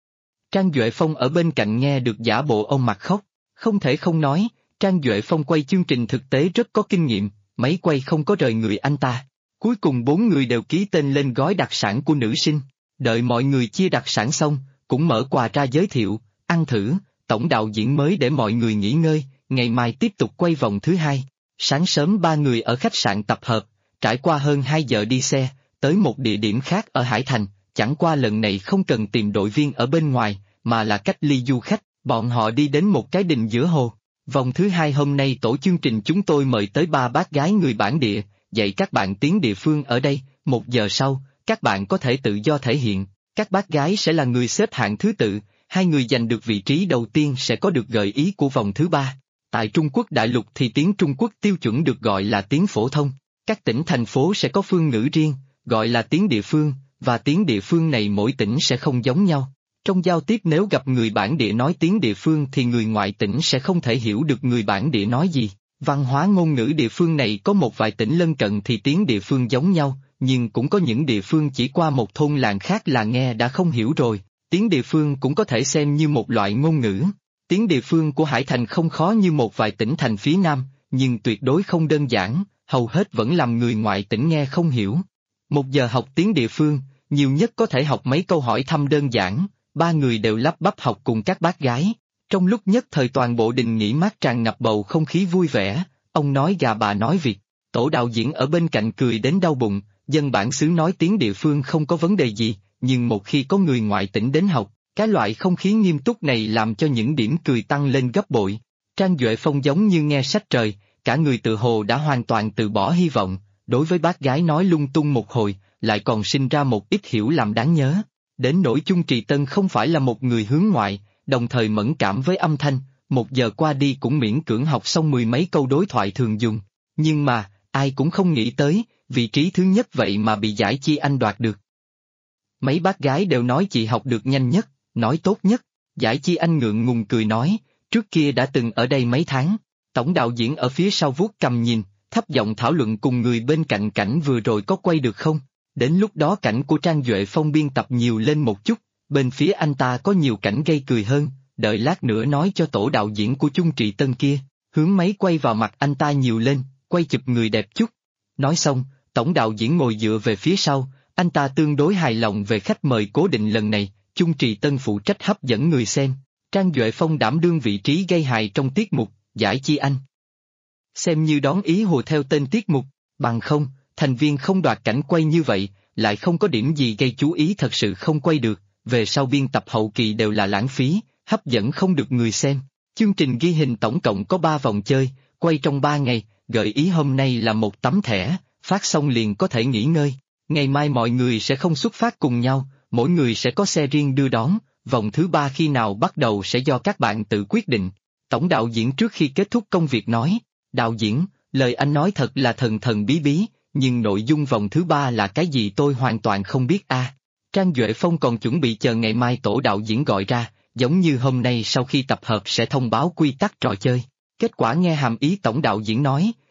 Trang Duệ Phong ở bên cạnh nghe được giả bộ ông mặt khóc, không thể không nói, Trang Duệ Phong quay chương trình thực tế rất có kinh nghiệm, máy quay không có rời người anh ta. Cuối cùng 4 người đều ký tên lên gói đặc sản của nữ sinh, đợi mọi người chia đặc sản xong, cũng mở quà ra giới thiệu: ăn thử, tổng đạo diễn mới để mọi người nghỉ ngơi, ngày mai tiếp tục quay vòng thứ 2. Sáng sớm 3 người ở khách sạn tập hợp, trải qua hơn 2 giờ đi xe, tới một địa điểm khác ở Hải Thành, chẳng qua lần này không cần tìm đội viên ở bên ngoài, mà là cách ly du khách, bọn họ đi đến một cái đình giữa hồ. Vòng thứ 2 hôm nay tổ chương trình chúng tôi mời tới 3 bác gái người bản địa, dạy các bạn tiếng địa phương ở đây, 1 giờ sau, các bạn có thể tự do thể hiện, các bác gái sẽ là người xếp hạng thứ tự, 2 người giành được vị trí đầu tiên sẽ có được gợi ý của vòng thứ 3. Tại Trung Quốc đại lục thì tiếng Trung Quốc tiêu chuẩn được gọi là tiếng phổ thông, các tỉnh thành phố sẽ có phương ngữ riêng, gọi là tiếng địa phương, và tiếng địa phương này mỗi tỉnh sẽ không giống nhau. Trong giao tiếp nếu gặp người bản địa nói tiếng địa phương thì người ngoại tỉnh sẽ không thể hiểu được người bản địa nói gì. Văn hóa ngôn ngữ địa phương này có một vài tỉnh lân cận thì tiếng địa phương giống nhau, nhưng cũng có những địa phương chỉ qua một thôn làng khác là nghe đã không hiểu rồi. Tiếng địa phương cũng có thể xem như một loại ngôn ngữ. Tiếng địa phương của Hải Thành không khó như một vài tỉnh thành phía Nam, nhưng tuyệt đối không đơn giản, hầu hết vẫn làm người ngoại tỉnh nghe không hiểu. 1 giờ học tiếng địa phương, nhiều nhất có thể học mấy câu hỏi thăm đơn giản, 3 người đều lắp bắp học cùng các bác gái. Trong lúc nhất thời toàn bộ đình nghỉ mát tràn ngập bầu không khí vui vẻ, ông nói gà bà nói vịt, tổ đạo diễn ở bên cạnh cười đến đau bụng, dân bản xứ nói tiếng địa phương không có vấn đề gì, nhưng một khi có người ngoại tỉnh đến học, cái loại không khí nghiêm túc này làm cho những điểm cười tăng lên gấp bội. Trang Duệ Phong giống như nghe sách trời, cả người tự hồ đã hoàn toàn từ bỏ hy vọng, đối với bác gái nói lung tung một hồi, lại còn sinh ra một ít hiểu lầm đáng nhớ. Đến nỗi Chung Trì Tân không phải là một người hướng ngoại, đồng thời mẫn cảm với âm thanh, 1 giờ qua đi cũng miễn cưỡng học xong 10 mấy câu đối thoại thường dùng. Nhưng mà, ai cũng không nghĩ tới, vị trí thứ nhất vậy mà bị Giải Chi Anh đoạt được. Mấy bác gái đều nói chị học được nhanh nhất, nói tốt nhất. Giải Chi Anh ngượng ngùng cười nói, trước kia đã từng ở đây mấy tháng. Tổng đạo diễn ở phía sau vuốt cầm nhìn, thấp giọng thảo luận cùng người bên cạnh cảnh vừa rồi có quay được không. Đến lúc đó cảnh của Trang Duệ Phong biên tập nhiều lên một chút, bên phía anh ta có nhiều cảnh gây cười hơn, đợi lát nữa nói cho tổ đạo diễn của Chung Trì Tân kia, hướng máy quay vào mặt anh ta nhiều lên, quay chụp người đẹp chút. Nói xong, tổng đạo diễn ngồi dựa về phía sau, anh ta tương đối hài lòng về khách mời cố định lần này, Chung Trì Tân phụ trách hấp dẫn người xem, Trang Duệ Phong đảm đương vị trí gây hài trong tiết mục, Giải Chi Anh xem như đón ý hùa theo tên tiết mục, bằng không, thành viên không đoạt cảnh quay như vậy, lại không có điểm gì gây chú ý thật sự không quay được, về sau biên tập hậu kỳ đều là lãng phí, hấp dẫn không được người xem. Chương trình ghi hình tổng cộng có 3 vòng chơi, quay trong 3 ngày, gợi ý hôm nay là một tấm thẻ, phát xong liền có thể nghỉ ngơi. Ngày mai mọi người sẽ không xuất phát cùng nhau, mỗi người sẽ có xe riêng đưa đón, vòng thứ 3 khi nào bắt đầu sẽ do các bạn tự quyết định. Tổng đạo diễn trước khi kết thúc công việc nói, đạo diễn, lời anh nói thật là thần thần bí bí, nhưng nội dung vòng thứ 3 là cái gì tôi hoàn toàn không biết a. Trang Duệ Phong còn chuẩn bị chờ ngày mai tổ đạo diễn gọi ra, giống như hôm nay sau khi tập hợp sẽ thông báo quy tắc trò chơi. Kết quả nghe hàm ý tổng đạo diễn nói,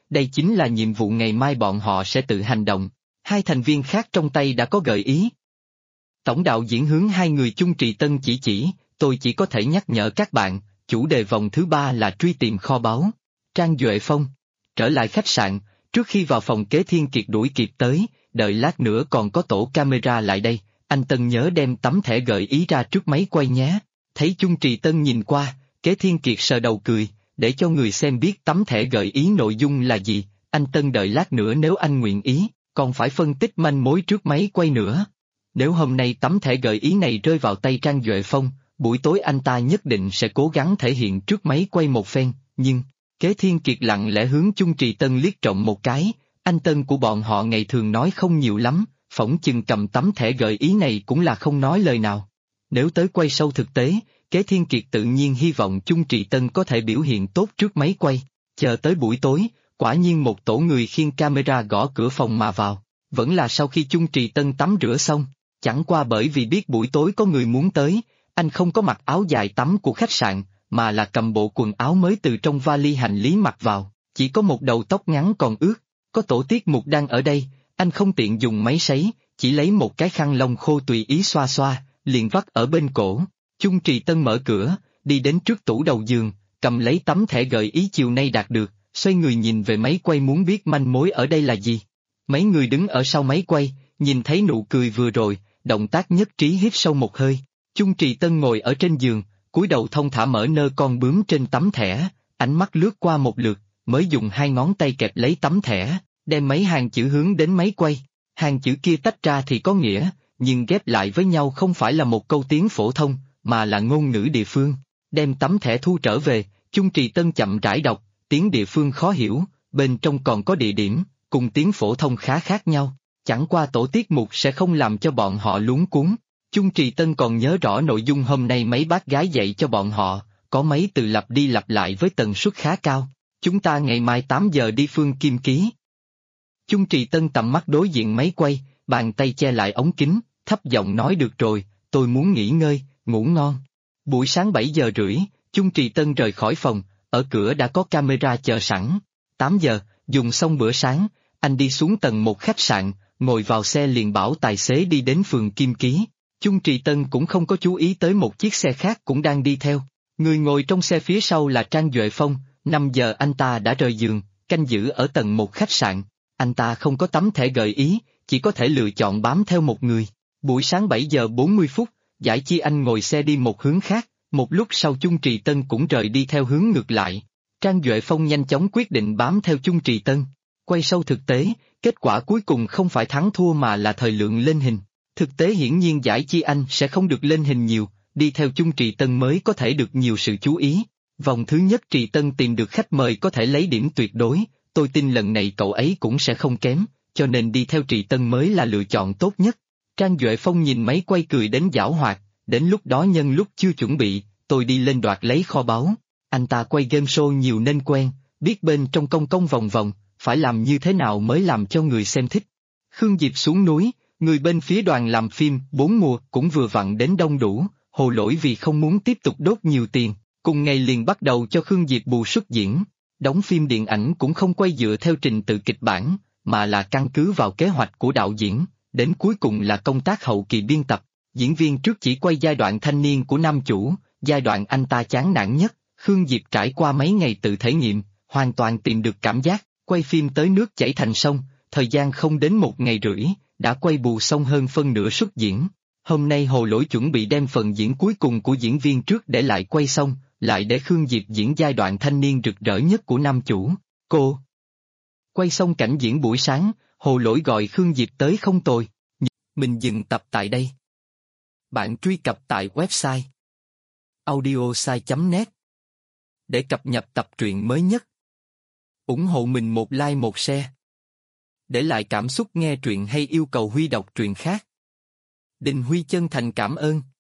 đây chính là nhiệm vụ ngày mai bọn họ sẽ tự hành động. Hai thành viên khác trong tay đã có gợi ý. Tổng đạo diễn hướng hai người Chung Trì Tân chỉ, tôi chỉ có thể nhắc nhở các bạn, chủ đề vòng thứ 3 là truy tìm kho báu. Trang Duệ Phong trở lại khách sạn, trước khi vào phòng Kế Thiên Kiệt đuổi kịp tới, đợi lát nữa còn có tổ camera lại đây, anh Tân nhớ đem tấm thẻ gợi ý ra trước máy quay nhé. Thấy Chung Trì Tân nhìn qua, Kế Thiên Kiệt sờ đầu cười, để cho người xem biết tấm thẻ gợi ý nội dung là gì, anh Tân đợi lát nữa nếu anh nguyện ý, còn phải phân tích manh mối trước máy quay nữa. Nếu hôm nay tấm thẻ gợi ý này rơi vào tay Trang Duệ Phong, buổi tối anh ta nhất định sẽ cố gắng thể hiện trước máy quay một phen, nhưng... Kế Thiên Kiệt lặng lẽ hướng Chung Trì Tân liếc trộm một cái, anh Tân của bọn họ ngày thường nói không nhiều lắm, phỏng chừng cầm tấm thẻ gợi ý này cũng là không nói lời nào. Nếu tới quay sâu thực tế, Kế Thiên Kiệt tự nhiên hy vọng Chung Trì Tân có thể biểu hiện tốt trước máy quay, chờ tới buổi tối, quả nhiên một tổ người khiêng camera gõ cửa phòng mà vào, vẫn là sau khi Chung Trì Tân tắm rửa xong, chẳng qua bởi vì biết buổi tối có người muốn tới, anh không có mặc áo dài tắm của khách sạn, mà là cầm bộ quần áo mới từ trong vali hành lý mặc vào, chỉ có một đầu tóc ngắn còn ướt, có tổ tiết mục đang ở đây, anh không tiện dùng máy sấy, chỉ lấy một cái khăn lông khô tùy ý xoa xoa, liền vắt ở bên cổ. Chung Trì Tân mở cửa, đi đến trước tủ đầu giường, cầm lấy tấm thẻ gợi ý chiều nay đạt được, xoay người nhìn về máy quay muốn biết manh mối ở đây là gì. Mấy người đứng ở sau máy quay, nhìn thấy nụ cười vừa rồi, động tác nhất trí hít sâu một hơi. Chung Trì Tân ngồi ở trên giường, cúi đầu thông thả mở nơ con bướm trên tấm thẻ, ánh mắt lướt qua một lượt, mới dùng hai ngón tay kẹp lấy tấm thẻ, đem mấy hàng chữ hướng đến máy quay. Hàng chữ kia tách ra thì có nghĩa, nhưng ghép lại với nhau không phải là một câu tiếng phổ thông, mà là ngôn ngữ địa phương. Đem tấm thẻ thu trở về, Chung Trì Tân chậm rãi đọc, tiếng địa phương khó hiểu, bên trong còn có địa điểm, cùng tiếng phổ thông khá khác nhau, chẳng qua tổ tiết mục sẽ không làm cho bọn họ luống cuống. Chung Trì Tân còn nhớ rõ nội dung hôm nay mấy bác gái dạy cho bọn họ, có mấy từ lặp đi lặp lại với tần suất khá cao. Chúng ta ngày mai 8 giờ đi Phương Kim Ký. Chung Trì Tân tầm mắt đối diện máy quay, bàn tay che lại ống kính, thấp giọng nói được rồi, tôi muốn nghỉ ngơi, ngủ ngon. Buổi sáng 7 giờ rưỡi, Chung Trì Tân rời khỏi phòng, ở cửa đã có camera chờ sẵn. 8 giờ, dùng xong bữa sáng, anh đi xuống tầng 1 khách sạn, ngồi vào xe liền bảo tài xế đi đến phường Kim Ký. Chung Trì Tân cũng không có chú ý tới một chiếc xe khác cũng đang đi theo. Người ngồi trong xe phía sau là Trang Duệ Phong, 5 giờ anh ta đã rời giường, canh giữ ở tầng 1 khách sạn. Anh ta không có tấm thẻ gợi ý, chỉ có thể lựa chọn bám theo một người. Buổi sáng 7 giờ 40 phút, Giải Chi Anh ngồi xe đi một hướng khác, một lúc sau Chung Trì Tân cũng rời đi theo hướng ngược lại. Trang Duệ Phong nhanh chóng quyết định bám theo Chung Trì Tân. Quay sâu thực tế, kết quả cuối cùng không phải thắng thua mà là thời lượng lên hình. Thực tế hiển nhiên Giải Chi Anh sẽ không được lên hình nhiều, đi theo Chung Trì Tân mới có thể được nhiều sự chú ý. Vòng thứ nhất Trì Tân tìm được khách mời có thể lấy điểm tuyệt đối, tôi tin lần này cậu ấy cũng sẽ không kém, cho nên đi theo Trì Tân mới là lựa chọn tốt nhất. Trang Duệ Phong nhìn máy quay cười đến giảo hoạt, đến lúc đó nhân lúc chưa chuẩn bị, tôi đi lên đoạt lấy kho báu. Anh ta quay game show nhiều nên quen, biết bên trong cong cong vòng vòng, phải làm như thế nào mới làm cho người xem thích. Khương Diệp xuống núi, người bên phía đoàn làm phim 4 mùa cũng vừa vặn đến đông đủ, Hồ Lỗi vì không muốn tiếp tục đốt nhiều tiền, cùng ngày liền bắt đầu cho Khương Diệp bù xuất diễn. Đóng phim điện ảnh cũng không quay dựa theo trình tự kịch bản, mà là căn cứ vào kế hoạch của đạo diễn, đến cuối cùng là công tác hậu kỳ biên tập. Diễn viên trước chỉ quay giai đoạn thanh niên của nam chủ, giai đoạn anh ta chán nản nhất, Khương Diệp trải qua mấy ngày tự thể nghiệm, hoàn toàn tìm được cảm giác, quay phim tới nước chảy thành sông, thời gian không đến 1 ngày rưỡi, đã quay bù xong hơn phân nửa suất diễn. Hôm nay Hồ Lỗi chuẩn bị đem phần diễn cuối cùng của diễn viên trước để lại quay xong, lại để Khương Diệp diễn giai đoạn thanh niên rực rỡ nhất của nam chủ. Cô quay xong cảnh diễn buổi sáng, Hồ Lỗi gọi Khương Diệp tới không tồi. Mình dừng tập tại đây. Bạn truy cập tại website audiosai.net để cập nhật tập truyện mới nhất. Ủng hộ mình một like một share. Để lại cảm xúc nghe truyện hay yêu cầu Huy đọc truyện khác. Đình Huy chân thành cảm ơn.